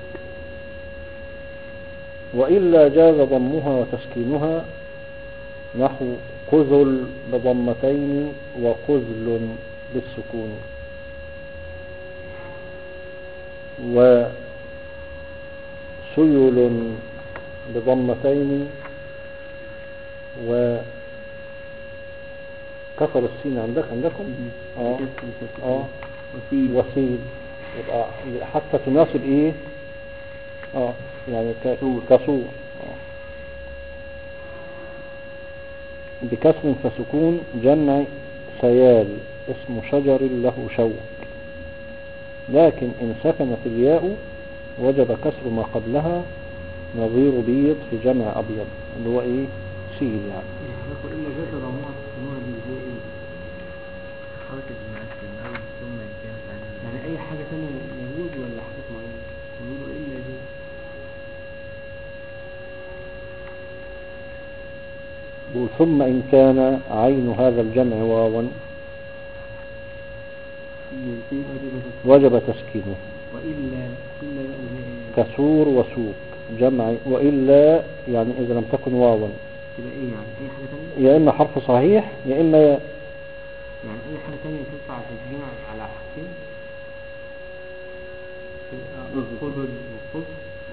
وإلا جاز ضمها وتسكينها، نحو قذل بضمتين وقذل بالسكون، وسيل بضمتين وكسر السين عندكم وسيل يبقى حتى تناسب ايه يعني كسور بكسر فسكون، جمع سيال اسم شجر له شوك. لكن إن سكنت الياء وجب كسر ما قبلها، نظير بيض في جمع أبيض اللي هو إيه؟ سيل يعني. إلا جاءت ضموها تسكنوها دي زي إيه؟ حركة المعسل من أول ثم إن كانت عنها يعني أي حاجة ثانية يجوز ولا حاجة معينة؟ يقولوا إلا جاء ثم إن كان عين هذا الجمع واوا وجب تسكينه، وإلا كسور وسوق جمع. وإلا يعني إذا لم تكن واوا تبقى إيه يعني أي حاجة ثانية؟ يا إما حرف صحيح يا إما يعني أي حاجة تانية تنفع تتجمع على حاجتين؟ القدر والقدر.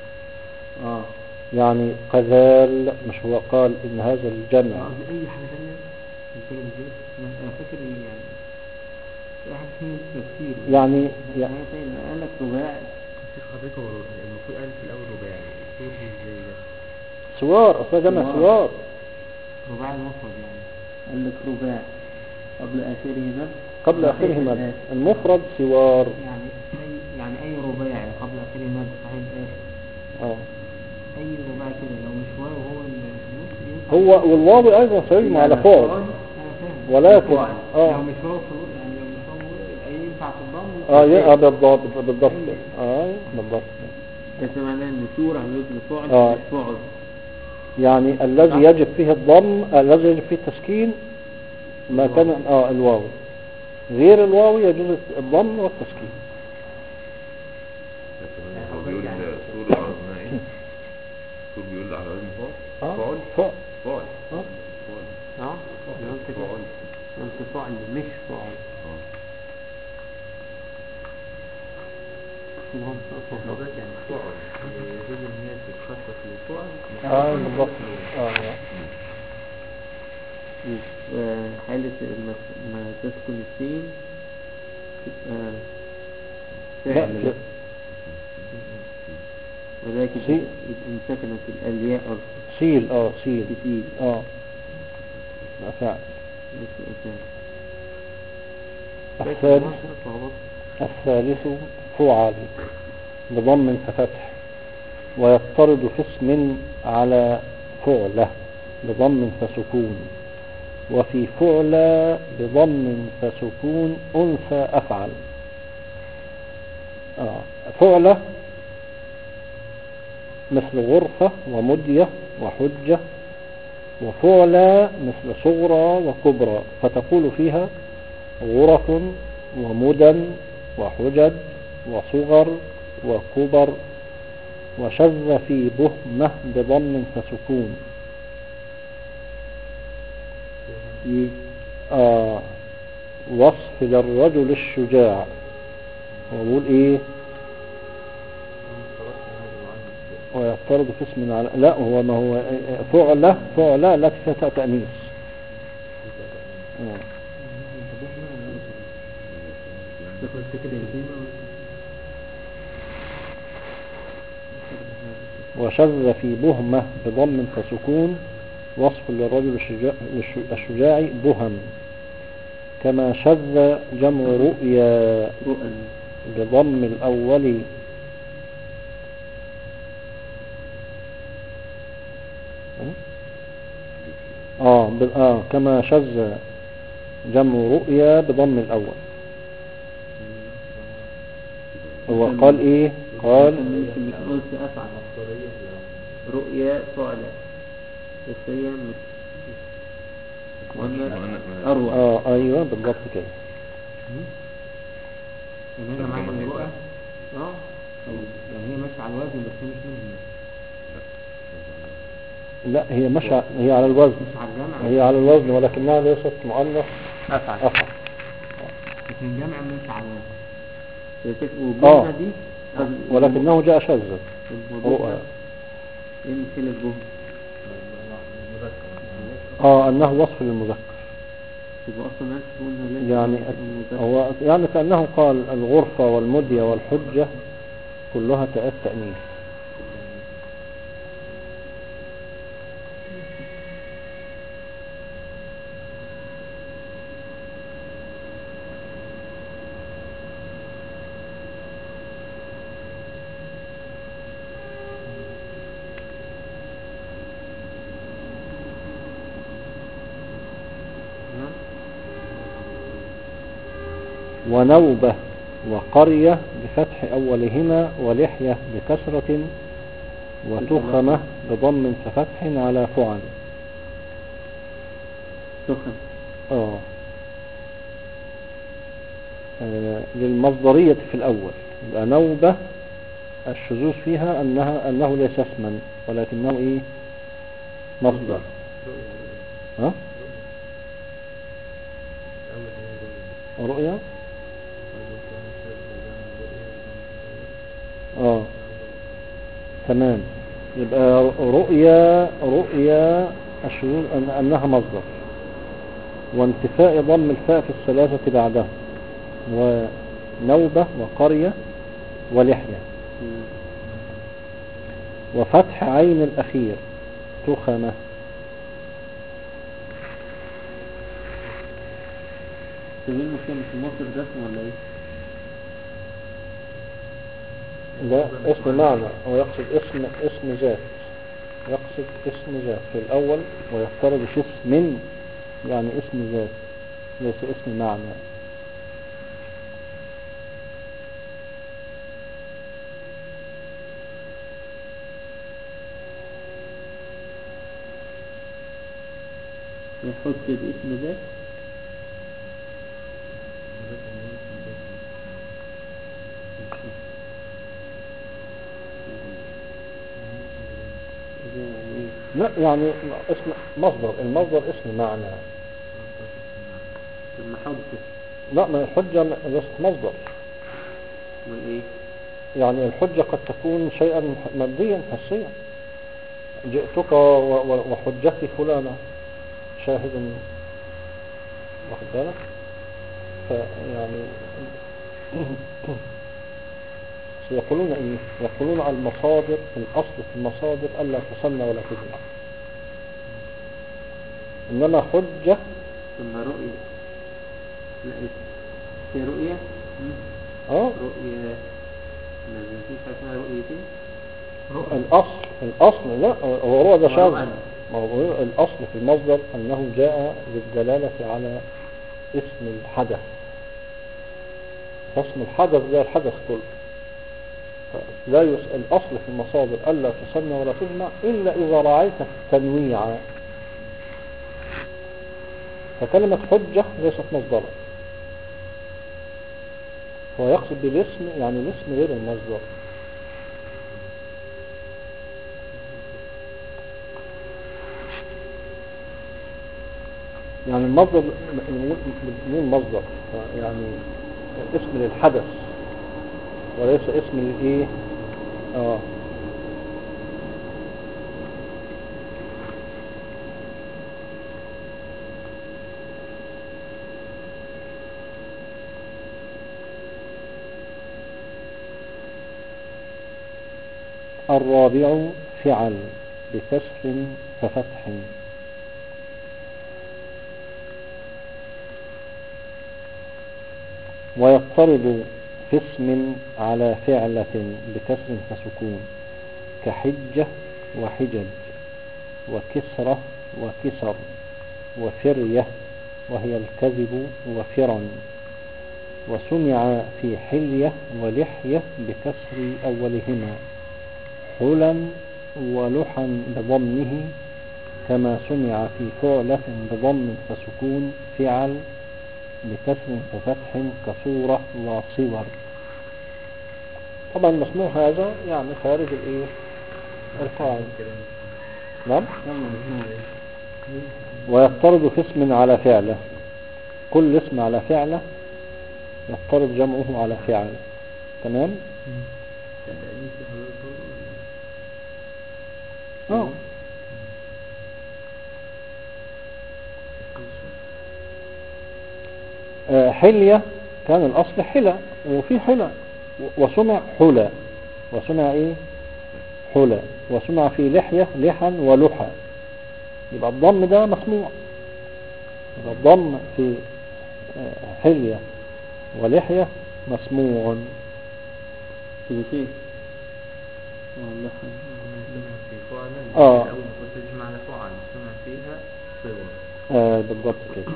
يعني قذال، مش هو قال إن هذا الجمع قصدي أي حاجة تانية ممكن نجيب. أنا فاكر إن يعني في حاجة اسمها تفسير يعني قال لك رباعي. شوف حضرتك، هو المفروض قال في الأول رباعي، الصور دي ازاي ده؟ سوار، أصلا جمع سوار. رباعي المفرد يعني قال لك رباعي قبل آخره مد. قبل آخره مد، المفرد سوار. يعني أي رباعي قبل آخره مد صحيح الآخر. أي رباعي كده لو مش واو هو النص ينفع. هو والواو أيضا سيجمع على فعل. أنا فاهم. ولكن لو مش واو يعني لو مش واو يبقى ينفع في الضم. بالضبط بالضبط بالضبط. ده معناه إن سورة يوجد فعل مش فعل. يعني الذي يجب فيه الضم، الذي يجب فيه التسكين ما كان الواو. غير الواو يجوز الضم والتسكين. هو بيقول سورة على وزنها ايه؟ سورة بيقول على وزن فعل. فعل انت فعل مش فعل. حضرتك يعني فعل يجوز ان هي تتخصص للفعل. بالضبط. حالة ما تسكن السين تبقى فعل، ولكن إن سكنت الألياء سيل سيل فعل. الثالث فعل بضم ففتح، ويضطرد في اسم على فعله بضم فسكون، وفي فعل بضم فسكون أنثى أفعل. فعل مثل غرفة ومدية وحجة، وفعل مثل صغرى وكبرى، فتقول فيها غرف ومدن وحجج وصغر وكبر. وشذ في بهمة بضم فسكون. وصف للرجل الشجاع، ويقول ايه؟ ويفترض في اسم على لا هو ما هو فعل التي فيها تأنيث. وشذ في بهمة بضم فسكون، وصف للرجل الشجاع بهم. كما شذ جمع رؤيا بضم الأول كما شذ جمع رؤيا بضم الأول. هو قال ايه؟ قال أفعل رؤيا فعل، بس هي أروع. أيوة بالضبط كده. يعني هنا معنى الرؤى يعني هي ماشية على الوزن بس هي مش مهمة. لا هي على الوزن، هي على الوزن ولكنها ليست مؤنث أفعل. لكن الجمع ماشي على الوزن. دي ولكنه جاء شاذا. رؤى مثل البهم أنه وصف للمذكر. يعني كأنه قال الغرفة والمدية والحجة كلها تأتي تأنيث. ونوبة وقرية بفتح أولهما، ولحية بكسرة، وتخمة بضم ففتح على فعل. للمصدرية في الأول. يبقى نوبة الشذوذ فيها أنه ليس اسما ولكنه إيه؟ مصدر. رؤيا تمام. يبقى رؤيا الشذوذ أنها مصدر، وانتفاء ضم الفاء في الثلاثة بعدها، ونوبة وقرية ولحية، وفتح عين الأخير تخمة. سبيل المشكلة مش المصدر ده اسمه ولا ايه؟ لا اسم معنى، هو يقصد اسم ذات، يقصد اسم ذات في الأول، ويفترض في اسم يعني اسم ذات ليس اسم معنى. يحط باسم ذات. لا يعني اسم مصدر، المصدر اسم معنى. لما حط لا، ما الحجة ليست مصدر. والايه؟ يعني الحجة قد تكون شيئا ماديا حسيا، جئتك وحجتي فلانة شاهد، واخد بالك؟ فيعني سيقولون ايه؟ يقولون على المصادر، الأصل في المصادر ألا تسمى ولا تجمع، إنما حجة. ثم رؤية، لا هي رؤية. رؤية ما فيش حاجة اسمها رؤيتين. الأصل لا، هو رؤية ده شاذ. ما هو الأصل في المصدر أنه جاء للدلالة على اسم الحدث، فاسم الحدث ده الحدث كله. لا الأصل في المصادر ألا تسمى ولا تجمع إلا إذا رعيت التنويع. فكلمة حجة ليست مصدرا، هو يقصد بالاسم يعني الاسم غير المصدر. يعني المصدر من مصدر يعني اسم للحدث وليس اسم للايه. الرابع فعل بكسر ففتح، ويضطرد في اسم على فعلة بكسر فسكون، كحجة وحجج، وكسرة وكسر، وفرية وهي الكذب وفرا. وسمع في حلية ولحية بكسر أولهما، حلا ولحا بضمه، كما سمع في فعلة بضم فسكون فعل بكسر ففتح كصورة وصور. طبعا المسموع هذا يعني خارج الايه القاعدة. نعم. ويضطرد في اسم على فعله، كل اسم على فعله يضطرد جمعه على فعل. تمام. حلية كان الأصل حلى، وفي حلى، وسمع حلى، وسمع ايه حلى، وسمع في لحية لحا ولحى، يبقى الضم ده مسموع. يبقى الضم في حلية ولحية مسموع. كده شيء سمع في فعلا الأول كنت تجمع على فعل، سمع فيها صور. بالضبط كده.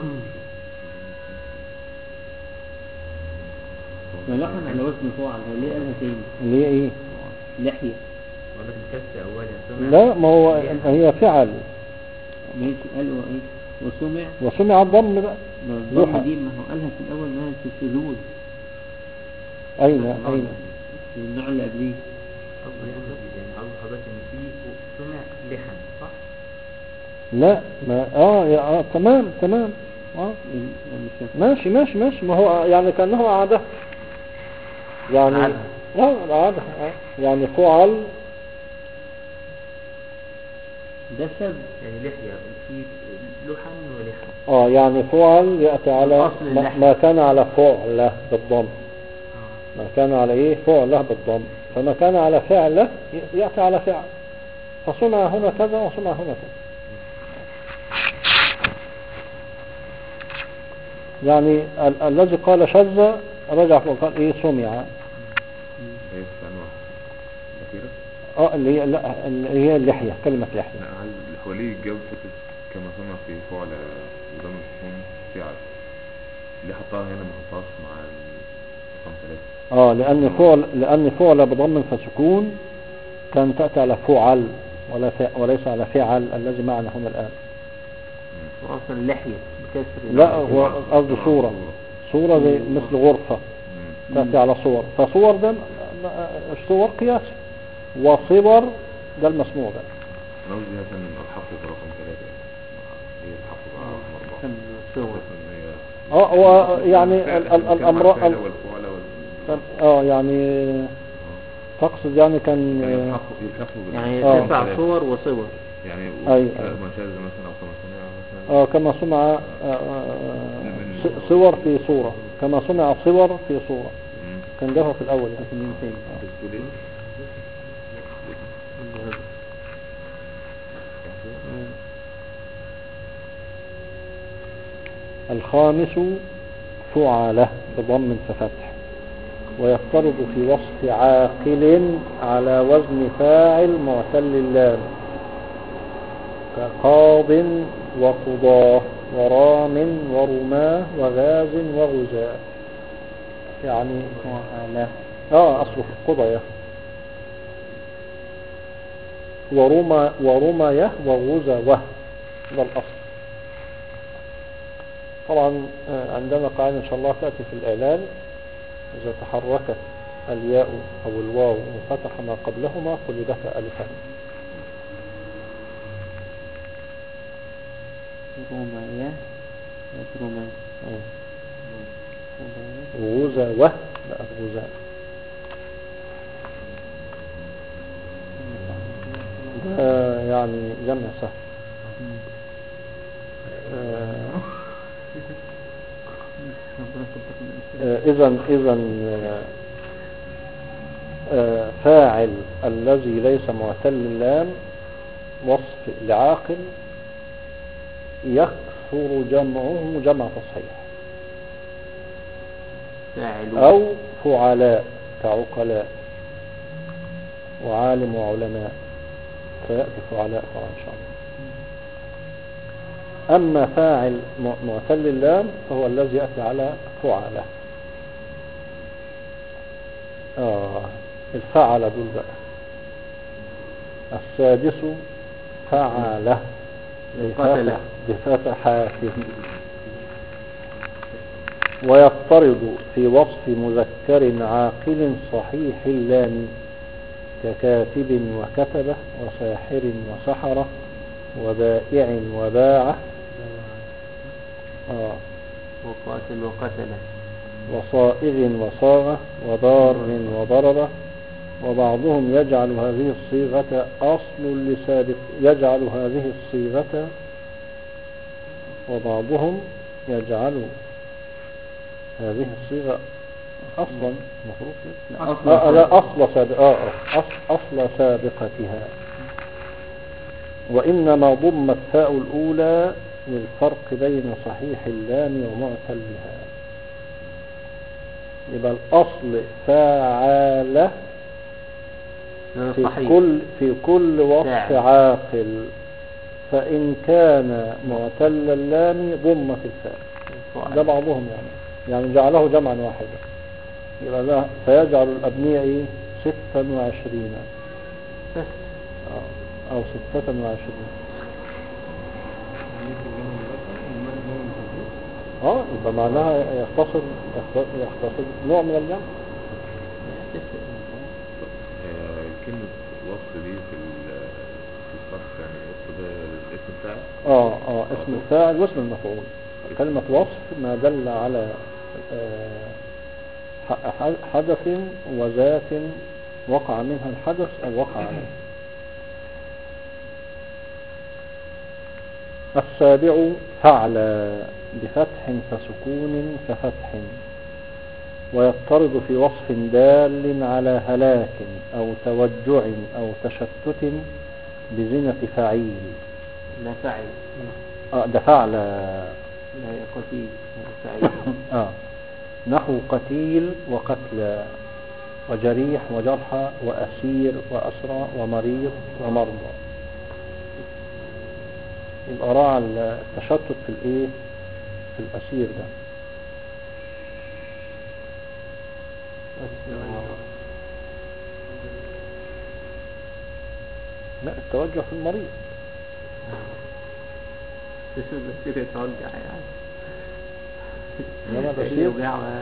ولحن على وزن فعل، ليه قالها تاني؟ اللي هي ايه؟ لحية. ولا بالكسر أولها سمع. لا، ما هو هي فعل. ماشي، قالوا ايه؟ وسمع الضم بقى. الضم دي ما هو قالها في الأول انها في الشذوذ. أين في النوع اللي قبليه. قصدي يعني قصد حضرتك ان في سمع لحن صح؟ لا، ما تمام. ماشي ماشي ماشي، ما هو يعني كأنه عادة يعني العادة. العادة يعني فعل ده سبب. يعني لحية في لحن ولحن. يعني فعل يأتي على الأصل اللحن. ما كان على فعله بالضم، اه ما كان على ايه فعله بالضم، فما كان على فعله يأتي على فعل، فصنع هنا كذا وصنع هنا كذا. يعني الذي قال شذ رجع وقال ايه سمع. هي في أنواع الأخيرة. اللي هي لا اللي هي اللحية، كلمة لحية. لا عايز حواليه الجواب فكرة كما سمع في فعل وضم الفهم فعل، ليه حطها هنا ما حطهاش مع رقم 3؟ لأن فعل بضم فسكون كان تأتي على فعل وليس على فعل الذي معنا هنا الآن. وأصل اللحية بكسر. لا هو قصده صورة، صورة زي مثل غرفة تأتي على صور، فصور ده الصور قياسي، وصور ده المسموع ده. أنا قصدي عشان الحق في رقم 3 هي الحق بقى رقم 4 صور. هو يعني الأمر يعني تقصد يعني كان يلحقوا يعني آه. تسع صور وصور. يعني أيوة. كما شاذ مثلا أو كما سمع مثلا كما صنع صور في صورة، كما صنع صور في صورة، كان جابها في الأول يعني. بتقول ايه؟ الخامس فعله بضم ففتح، ويفترض في وصف عاقل على وزن فاعل معتل اللام، كقاض وقضاه ورام ورماه وغاز وغزاء. يعني لا أصله قضية ورميه وغزوه، ده الأصل. طبعا عندنا قاعدة إن شاء الله تأتي في الإعلان: إذا تحركت الياء أو الواو وفتح ما قبلهما قلبتا ألفا. رمية رمية غزوة لا غزاء، ده يعني جمع سهل. إذا فاعل الذي ليس معتل اللام وصف لعاقل يكثر جمعه جمع تصحيح، فاعل أو فعلاء كعقلاء وعالم وعلماء، فيأتي فعلاء طبعا إن شاء الله. أما فاعل معتل اللام فهو الذي يأتي على فعله. الفعل دول بقى. السادس فعله بفتحاته، ويفترض في وصف مذكر عاقل صحيح اللام، ككاتب وكتبه وساحر وسحرة وبائع وباعة وقاتل وقتله وصائغ وصاغة وضار وضربة. وبعضهم يجعل هذه الصيغة وبعضهم يجعل هذه الصيغة أصلا مفروض أصل سابقتها، وإنما ضم التاء الأولى للفرق بين صحيح اللام ومعتلها. يبقى الأصل فاعل في كل وصف عاقل، فإن كان معتل اللام ضمت الفاء. ده بعضهم يعني جعله جمعا واحدا، يبقى ده فيجعل الأبنية 26 بس أو 26. يبقى معناها يختصر نوع من الجمع. كلمة وصف دي في الصرف يعني وصف ده اسم الفاعل. اسم الفاعل واسم المفعول. كلمة وصف ما دل على حدث وذات وقع منها الحدث أو وقع عليه. السابع فعل بفتح فسكون كفتح، ويضطرد في وصف دال على هلاك أو توجع أو تشتت بزنة فعيل. لا فعل. ده فعل. لا قتيل فعيل. نحو قتيل وقتلى وجريح وجرحى وأسير وأسرى ومريض ومرضى. يبقى راعى التشتت في الايه، في الأسير ده. لا، التوجه في المريض. الأسير يتوجع يعني. انما الأسير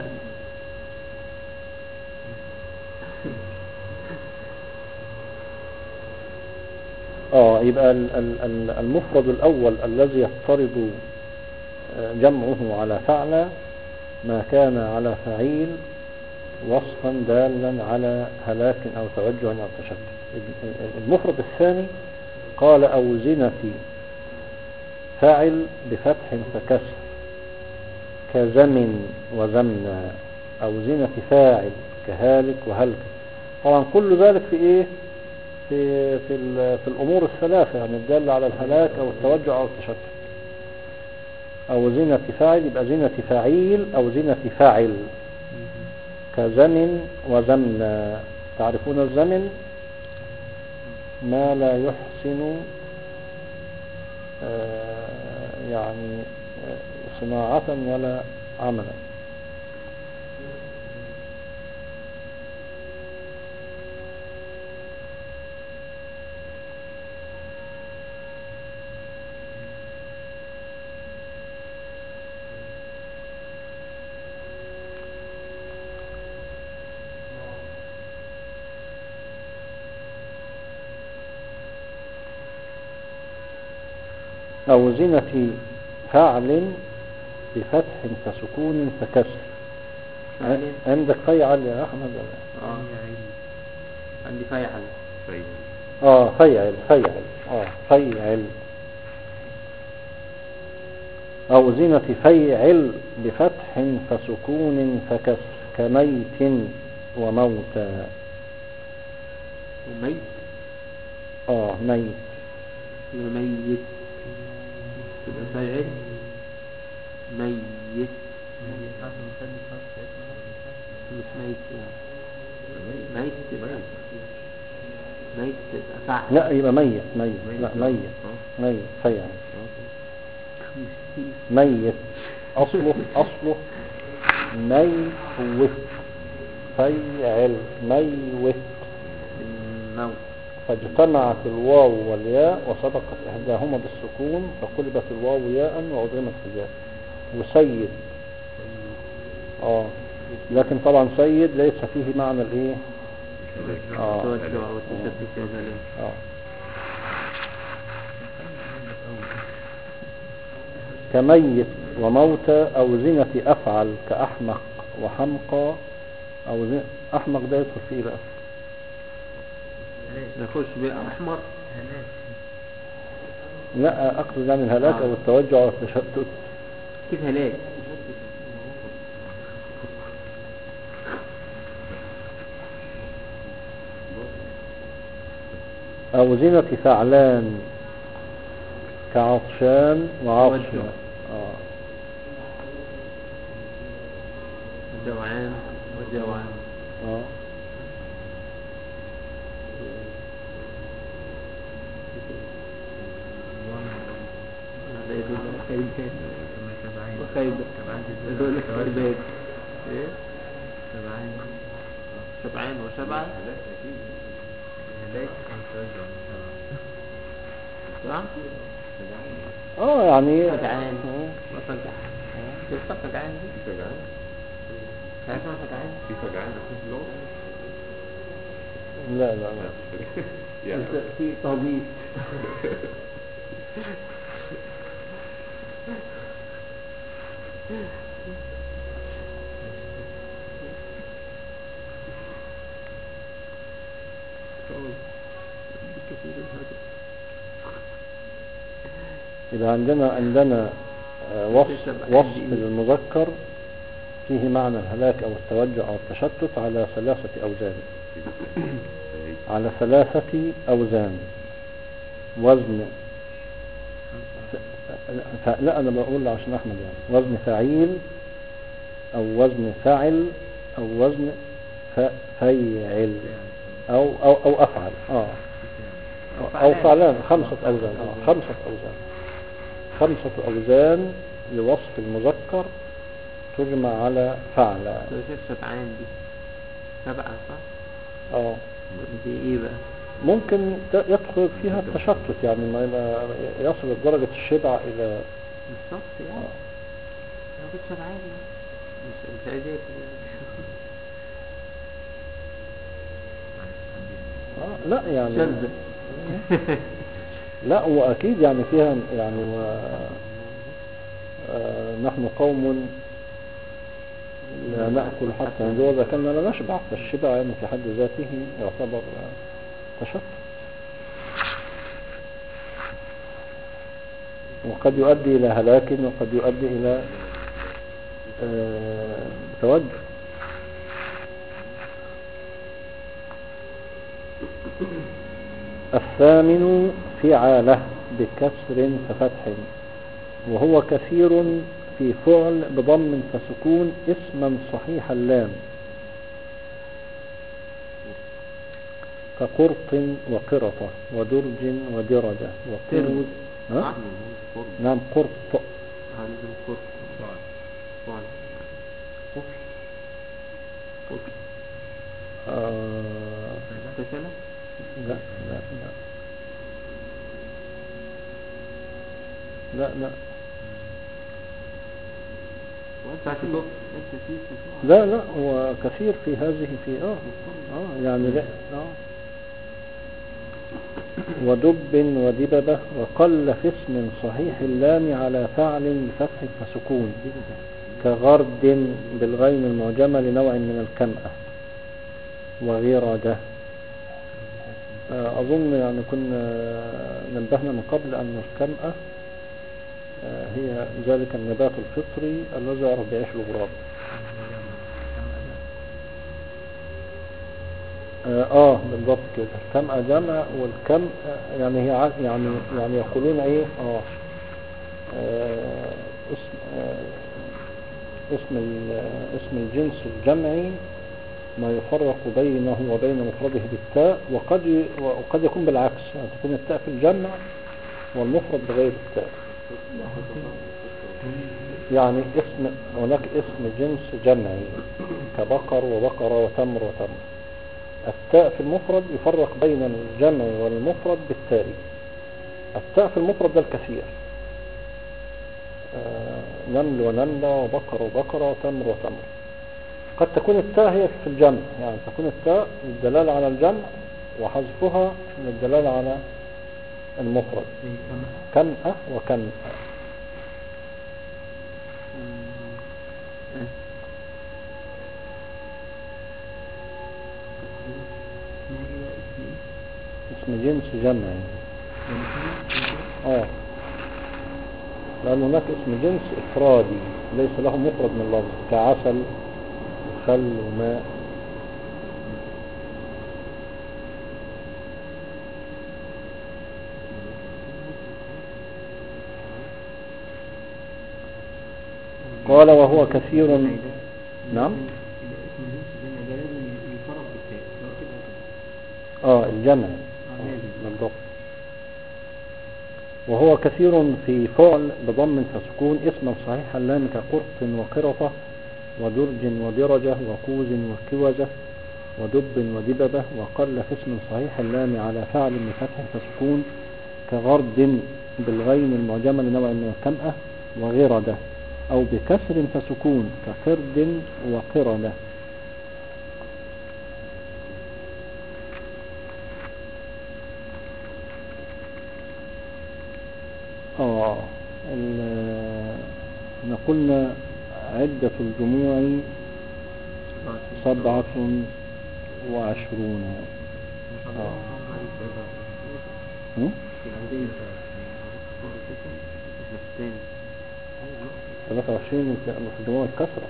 يبقى المفرد الأول الذي يفترض جمعه على فعل ما كان على فعيل وصفا دالا على هلاك أو توجه أو تشتت. المفرد الثاني قال أوزنة فاعل بفتح فكسر كزمن وزمنا، أوزنة فاعل كهالك وهلك. طبعا كل ذلك في ايه، في الأمور الثلاثة، يعني الدالة على الهلاك أو التوجع أو التشتت. أوزنة فاعل يبقى زنة فاعيل أو زنة فاعل كزمن وزمنا. تعرفون الزمن ما لا يحسن يعني صناعة ولا عملا. أوزنة فاعل بفتح فسكون فكسر. عندك فيعل يا أحمد؟ عندي فيعل. فيعل. أوزنة فيعل بفتح فسكون فكسر كميت وموتى. ميت. ميت. ميت تبقى فاعل ميت. مش ميت يعني. ميت تبقى فاعل. لا، يبقى ميت. لا، ميت فيعل. ميت أصله ميوت. فيعل ميوت الموت. فاجتمعت الواو والياء وسبقت إحداهما بالسكون فقلبت الواو ياء وأضغمت في الياء. وسيد لكن طبعا سيد ليس فيه معنى الايه كميت وموتى. أو زنة أفعل كأحمق وحمقى. أو أحمق ده يدخل فيه بقى، نخش بأحمر. لا، أقصد يعني الهلاك أو التوجع أو التشتت. كيف هلاك؟ أو زنة فعلان كعطشان وعطشان. جوعان وجوعان. شبعان وشبعان. يعني فجعان وفجع. فجعان دي في فجعان أساس اللغة؟ لا في طبيب. إذا عندنا وصف للمذكر فيه معنى الهلاك أو التوجع أو التشتت على 3 أوزان. على 3 أوزان. وزن لا أنا بقول عشان أحمد يعني وزن فعيل أو وزن فاعل أو وزن فيعل أو أفعل أو فعلان. 5 أوزان. 5 أوزان. 5 أوزان لوصف المذكر تجمع على فعل. لو شايف سبعان دي 7 صح؟ دي ايه بقى؟ ممكن يدخل فيها التشتت يعني ما يصل لدرجة الشبع إلى بالظبط يعني. انا كنت سبعان مش عديت لا يعني شذ. لا وأكيد يعني فيها يعني نحن قوم لا نأكل حتى نجوع لكننا لا نشبع. فالشبع يعني في حد ذاته يعتبر تشتت وقد يؤدي إلى هلاك وقد يؤدي إلى توجه. الثامن فعاله بكسر ففتح وهو كثير في فعل بضم فسكون اسما صحيح اللام كقرط وقرطة ودرج ودرجة وقود. نعم قرط. لازم قرط. فعل. قفل. لا لا لا لا لا هو كثير في هذه في يعني لا ودب ودببة وقل في اسم صحيح اللام على فعل بفتح فسكون كغرد بالغين المعجمة لنوع من الكمأة وغيرده. أظن يعني كنا نبهنا من قبل أن الكمأة هي ذلك النبات الفطري الذي يعرف بعيش الغراب. بالضبط كده. الكمأة جمع والكم يعني هي يعني يقولون ايه اسم الجنس الجمعي ما يفرق بينه وبين مفرده بالتاء وقد يكون بالعكس يعني تكون التاء في الجمع والمفرد بغير التاء. يعني هناك اسم جنس جمعي كبقر وبقرة وتمر وتمر. التاء في المفرد يفرق بين الجمع والمفرد بالتاء. التاء في المفرد ده الكثير نمل ونملة وبقر وبقرة وتمر وتمر. قد تكون التاء هي في الجمع يعني تكون التاء للدلالة على الجمع وحذفها للدلالة على المفرد كمأة وكمأة. اسم جنس جمعي لأن هناك اسم جنس إفرادي ليس له مفرد من لفظ كعسل وخل وماء. قال وهو كثير. نعم الجمع بالضبط. وهو كثير في فعل بضم فسكون اسما صحيح اللام كقرط وقرطة ودرج ودرجة وكوز وكوزة ودب ودببة وقل في اسم صحيح اللام على فعل بفتح فسكون كغرد بالغين المعجمة لنوع من الكمأة وغردة أو بكسر فسكون كقرد وقردة. قلنا عدة الجموع 27. هم؟ 23 في الجموع الكسرة.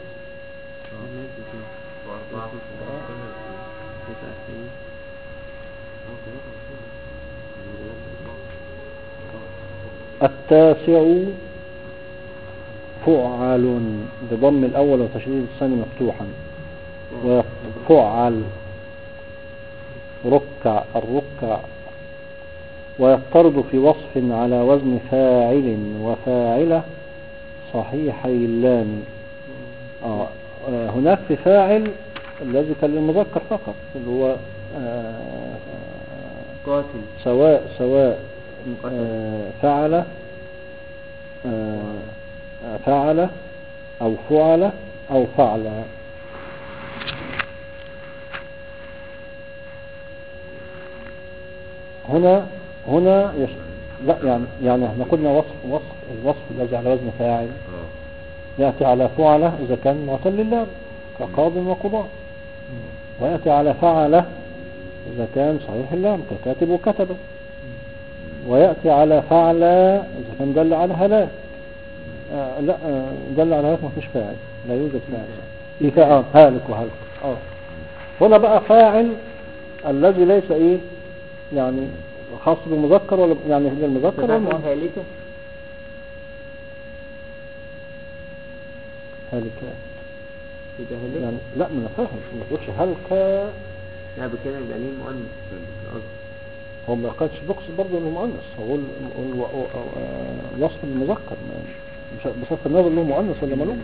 التاسع فعل بضم الأول وتشديد الثاني مفتوحا، وفعل ركع الركع، ويضطرد في وصف على وزن فاعل وفاعلة صحيحي اللام. هناك في فاعل الذي كان للمذكر فقط اللي هو قاتل، سواء فعل فعل أو فعل أو فعل. هنا لا يعني احنا قلنا الوصف الذي على وزن فاعل يأتي على فعل إذا كان معتل لله كقاض وقضاء، ويأتي على فعل إذا كان صحيح اللام ككاتب وكتب، ويأتي على فعل إذا كان دل على هلاك. لا دل على هلاك ما فيش فاعل، لا يوجد فاعل. هالك وهلك. هنا بقى فاعل الذي ليس ايه يعني خاص بالمذكر ولا يعني للمذكر ولا هالكة هالك يبقى هالك يعني لا ما فاهم ما تقولش هلك. لا بكده يبقى ليه مؤنث هو ما كانش بيقصد برضه انه مؤنث، هو وصف المذكر بصرف النظر انه مؤنث ولا ملوش.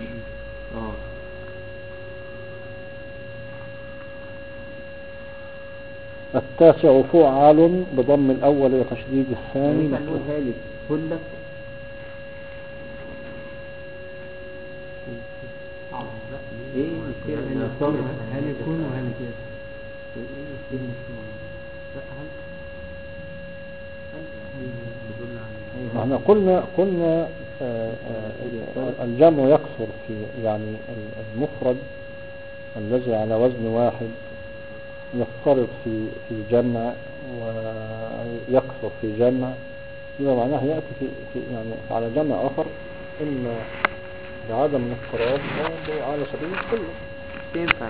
التاسع فعال بضم الأول وتشديد الثاني. نقول هالك هلك ايه المشكلة ان الصالح هل يكون وهل كده ايه المشكلة؟ لا احنا قلنا الجمع يكثر في يعني المفرد الذي على وزن واحد يضطرب في جمع ويكثر في جمع، يبقى معناه يأتي في يعني على جمع آخر إما بعدم الاضطراب أو على سبيل الكل ينفع.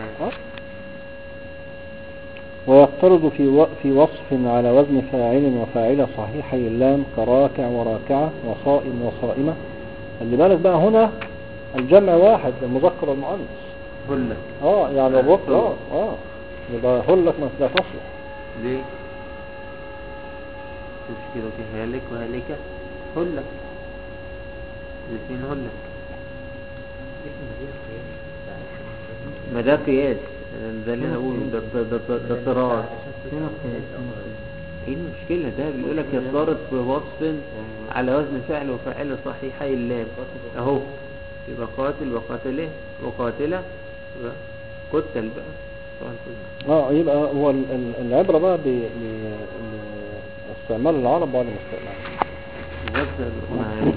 ويضطرد في وصف على وزن فاعل وفاعلة صحيحي اللام كراكع وراكعة وصائم وصائمة. اللي بالك بقى هنا الجمع واحد المذكر والمؤنث هلك يعني الركع يبقى هلك ما لا تصلح. ليه؟ مش كده في هالك وهالكة هلك الاثنين هلك. ما ده قياس ده اللي انا اقوله ده اضطرار. ايه المشكلة؟ ده بيقولك يضطرد في وصف على وزن فعل وفاعل صحيحي اللام اهو يبقى قاتل وقاتله وقاتلة قتل بقى. يبقى هو العبرة بقى باستعمال العرب ولا باستعمال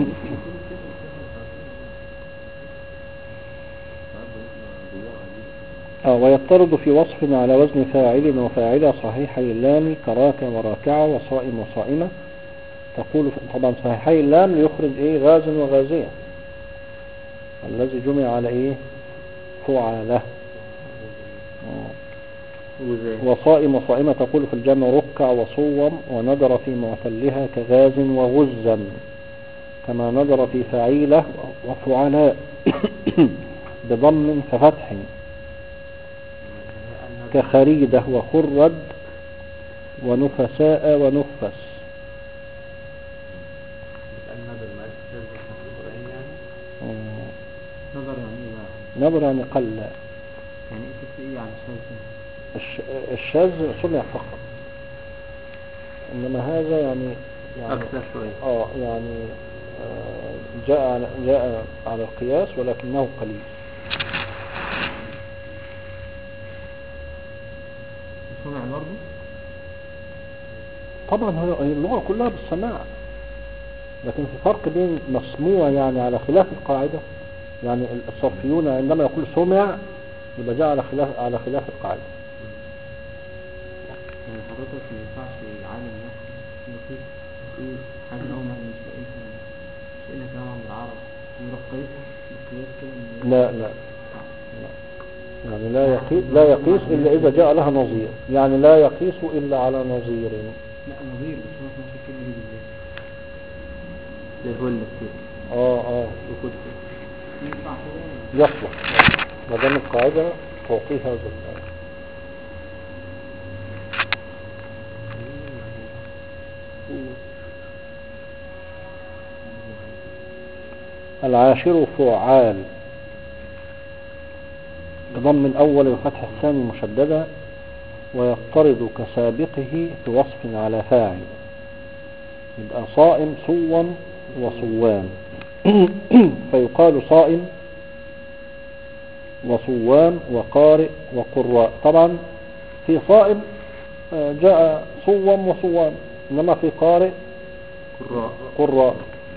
ويضطرد في وصف على وزن فاعل وفاعلة صحيحي اللام كراكع وراكعة وصائم وصائمة. تقول طبعا صحيحي اللام ليخرج غاز وغازية الذي جمع على فعله. وصائم وصائمة تقول في الجمع ركع وصوم ونظر في معتلها كغاز وغزا كما نظر في فعيلة وفعلاء بضم ففتح كخريدة وخرد ونفساء ونفس. نظر يعني قل يعني ايه يعني الشاذ سمع فقط، انما هذا يعني اكثر شوية يعني جاء على القياس ولكنه قليل. سمع برضه طبعا هي اللغة كلها بالسماع، لكن في فرق بين مسموع يعني على خلاف القاعدة يعني الصرفيون عندما يقول سمع يبقى جاء على خلاف القاعدة. يعني حضرتك ما ينفعش عالم نقيس يقيس حاجة أول مرة مش لاقيها كلام عند العرب يروح قيسها بالقياس كده لا لا يعني لا يقيس إلا إذا جاء لها نظير، يعني لا يقيس إلا على نظير. لا نظير بس هو ما الكلمة دي بالذات زي الفل كده وكنت ينفع كده يصلح ما دام القاعدة تعطي هذا الآن. العاشر فعال بضم الأول وفتح الثاني مشددة، ويضطرد كسابقه في وصف على فاعل، يبقى صائم صوم وصوام فيقال صائم وصوام وقارئ وقراء. طبعا في صائم جاء صوم وصوام، إنما في قارئ قراء.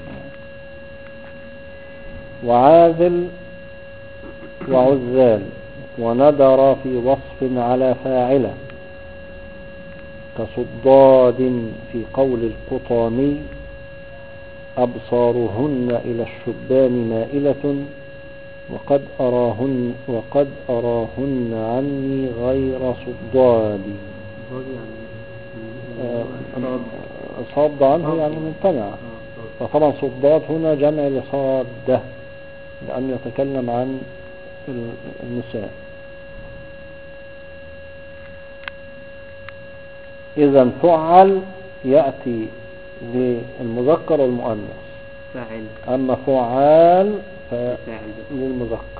وعاذل وعزال وندر في وصف على فاعله، كصداد في قول القطامي أبصارهن إلى الشبان مائلة وقد أراهن عني غير صداد. صاد عنه يعني ممتنع، فطبعا صداد هنا جمع لصادة لأن يتكلم عن النساء. إذا فعل يأتي للمذكر والمؤنث، فاعل. أما فعال للمذكر.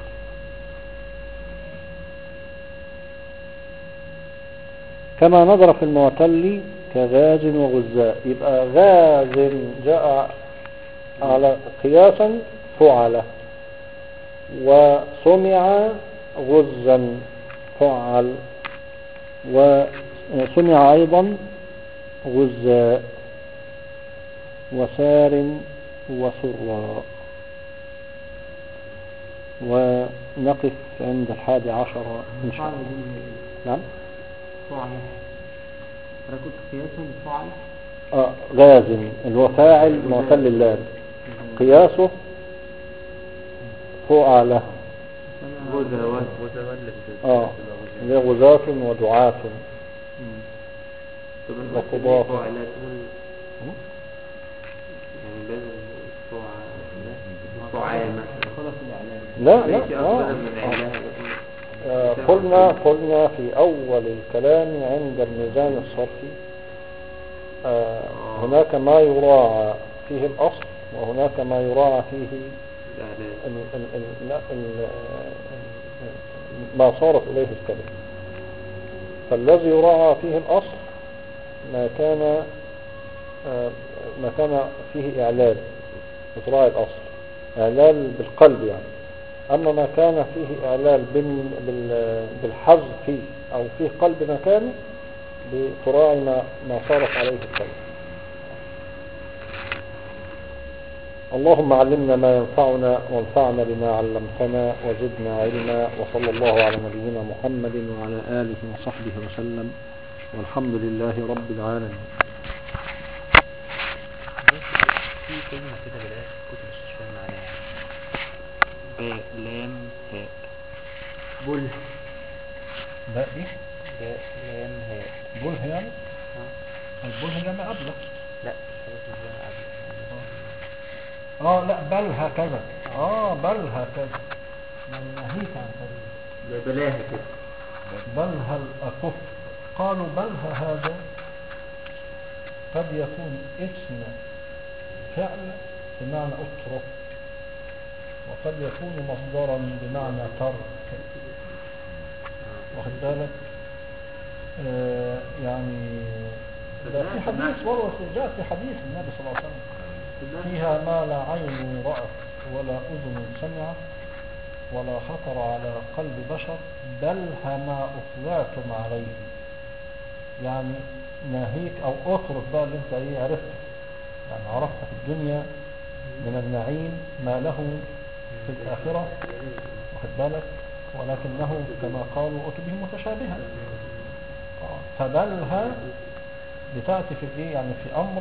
كما نظر في المعتل كغاز وغزاء، يبقى غاز جاء على قياسا فعل، وسمع غزا فعل، وسمع أيضا غزاء، وسار وسراء. ونقف عند 11 إن شاء الله. نعم فعل. أنا كنت قياسا فعل. غاز اللي هو فاعل معتل اللام، قياسه فعل. اللي غزاة ودعاة وقضاة. يعني فعال لا قلنا في أول الكلام عند الميزان الصرفي هناك ما يراعى فيه الأصل وهناك ما يراعى فيه ما صارت إليه الكلمة. فالذي يراعى فيه الأصل ما كان فيه إعلال، إطراء الأصل إعلال بالقلب يعني. أما ما كان فيه إعلال بالحذف أو فيه قلب مكاني بتراعي ما صارت عليه الكلمة. اللهم علمنا ما ينفعنا وانفعنا بما علمتنا وزدنا علما، وصلى الله على نبينا محمد وعلى آله وصحبه وسلم، والحمد لله رب العالمين. في كلمة كده بلاش كنت مش فاهم معناها، باء لام هاء بله. باء ايه؟ باء لام هاء بله يعني؟ البله جمع أبلة. لا مش جمع أبلة. لا بل هكذا. بل هكذا ناهيك عن كذا بلاها كده. بل هل أكف. قالوا بل هذا قد يكون اسم فعل بمعنى اترك، وقد يكون مصدرا بمعنى ترك. واخد بالك؟ يعني ده في حديث والله جاء في حديث النبي صلى الله عليه وسلم فيها ما لا عين رأت ولا أذن سمعت ولا خطر على قلب بشر بل ما أطلعتم عليه. يعني ناهيك أو أترك بقى اللي انت عرفته، يعني عرفت في الدنيا من النعيم ما له في الآخرة، واخد بالك، ولكنه كما قالوا أتوا به متشابها. فبلها بتأتي في الايه يعني في أمر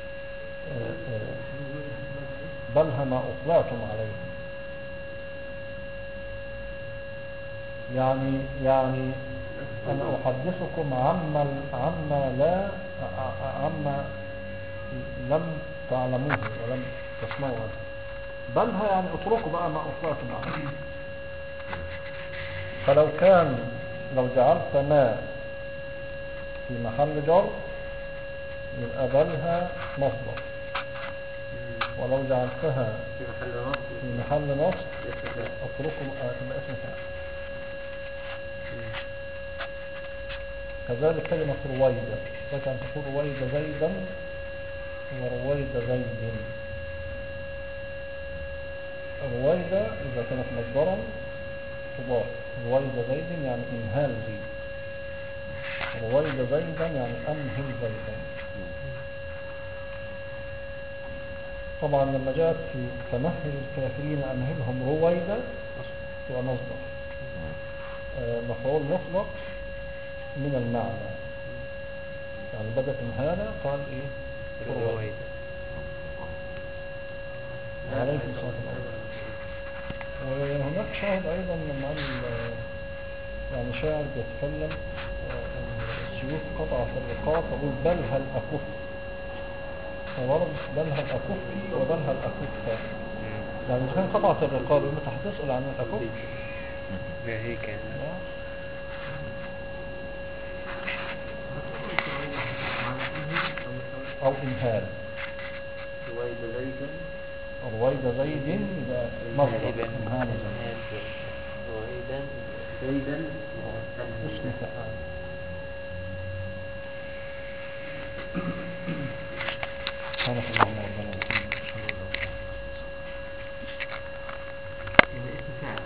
بلها ما أطلعتم عليه، يعني أنا أحدثكم عما لم تعلموه ولم تسمعوا عنه. بلها يعني اتركوا بقى ما أطلعتم عليه. لو جعلت ما في محل جر يبقى بلها مصدر، ولو جعلتها في محل نصب اتركوا تبقى اسم فاعل. كذلك كلمة رويدة، لك أن تقول رويدة زيدا ورويدة زيد. رويدة إذا كانت مصدرا تضاف، رويدة زيد يعني إنهال زيد، رويدة زيدا يعني أمهل زيدا. طبعا لما جاءت في فمهل الكافرين أمهلهم رويدة تبقى مصدر، مفعول مطلق من المعنى، يعني بدأت انهالة قال ايه رويدة. عليكم السلام. وهناك شاهد ايضا لما يعني شاعر بيتكلم ان السيوف قطعت الرقاب، فقول بلها الاكف، فورد بلها الاكف وبلها الاكف، يعني اذا كان قطعت الرقاب انت هتسأل عن الاكف ما هي كان او انهال. رويدة زيد يبقى مصدر انهال زيد. رويدا اسم فعال. سبحانك اللهم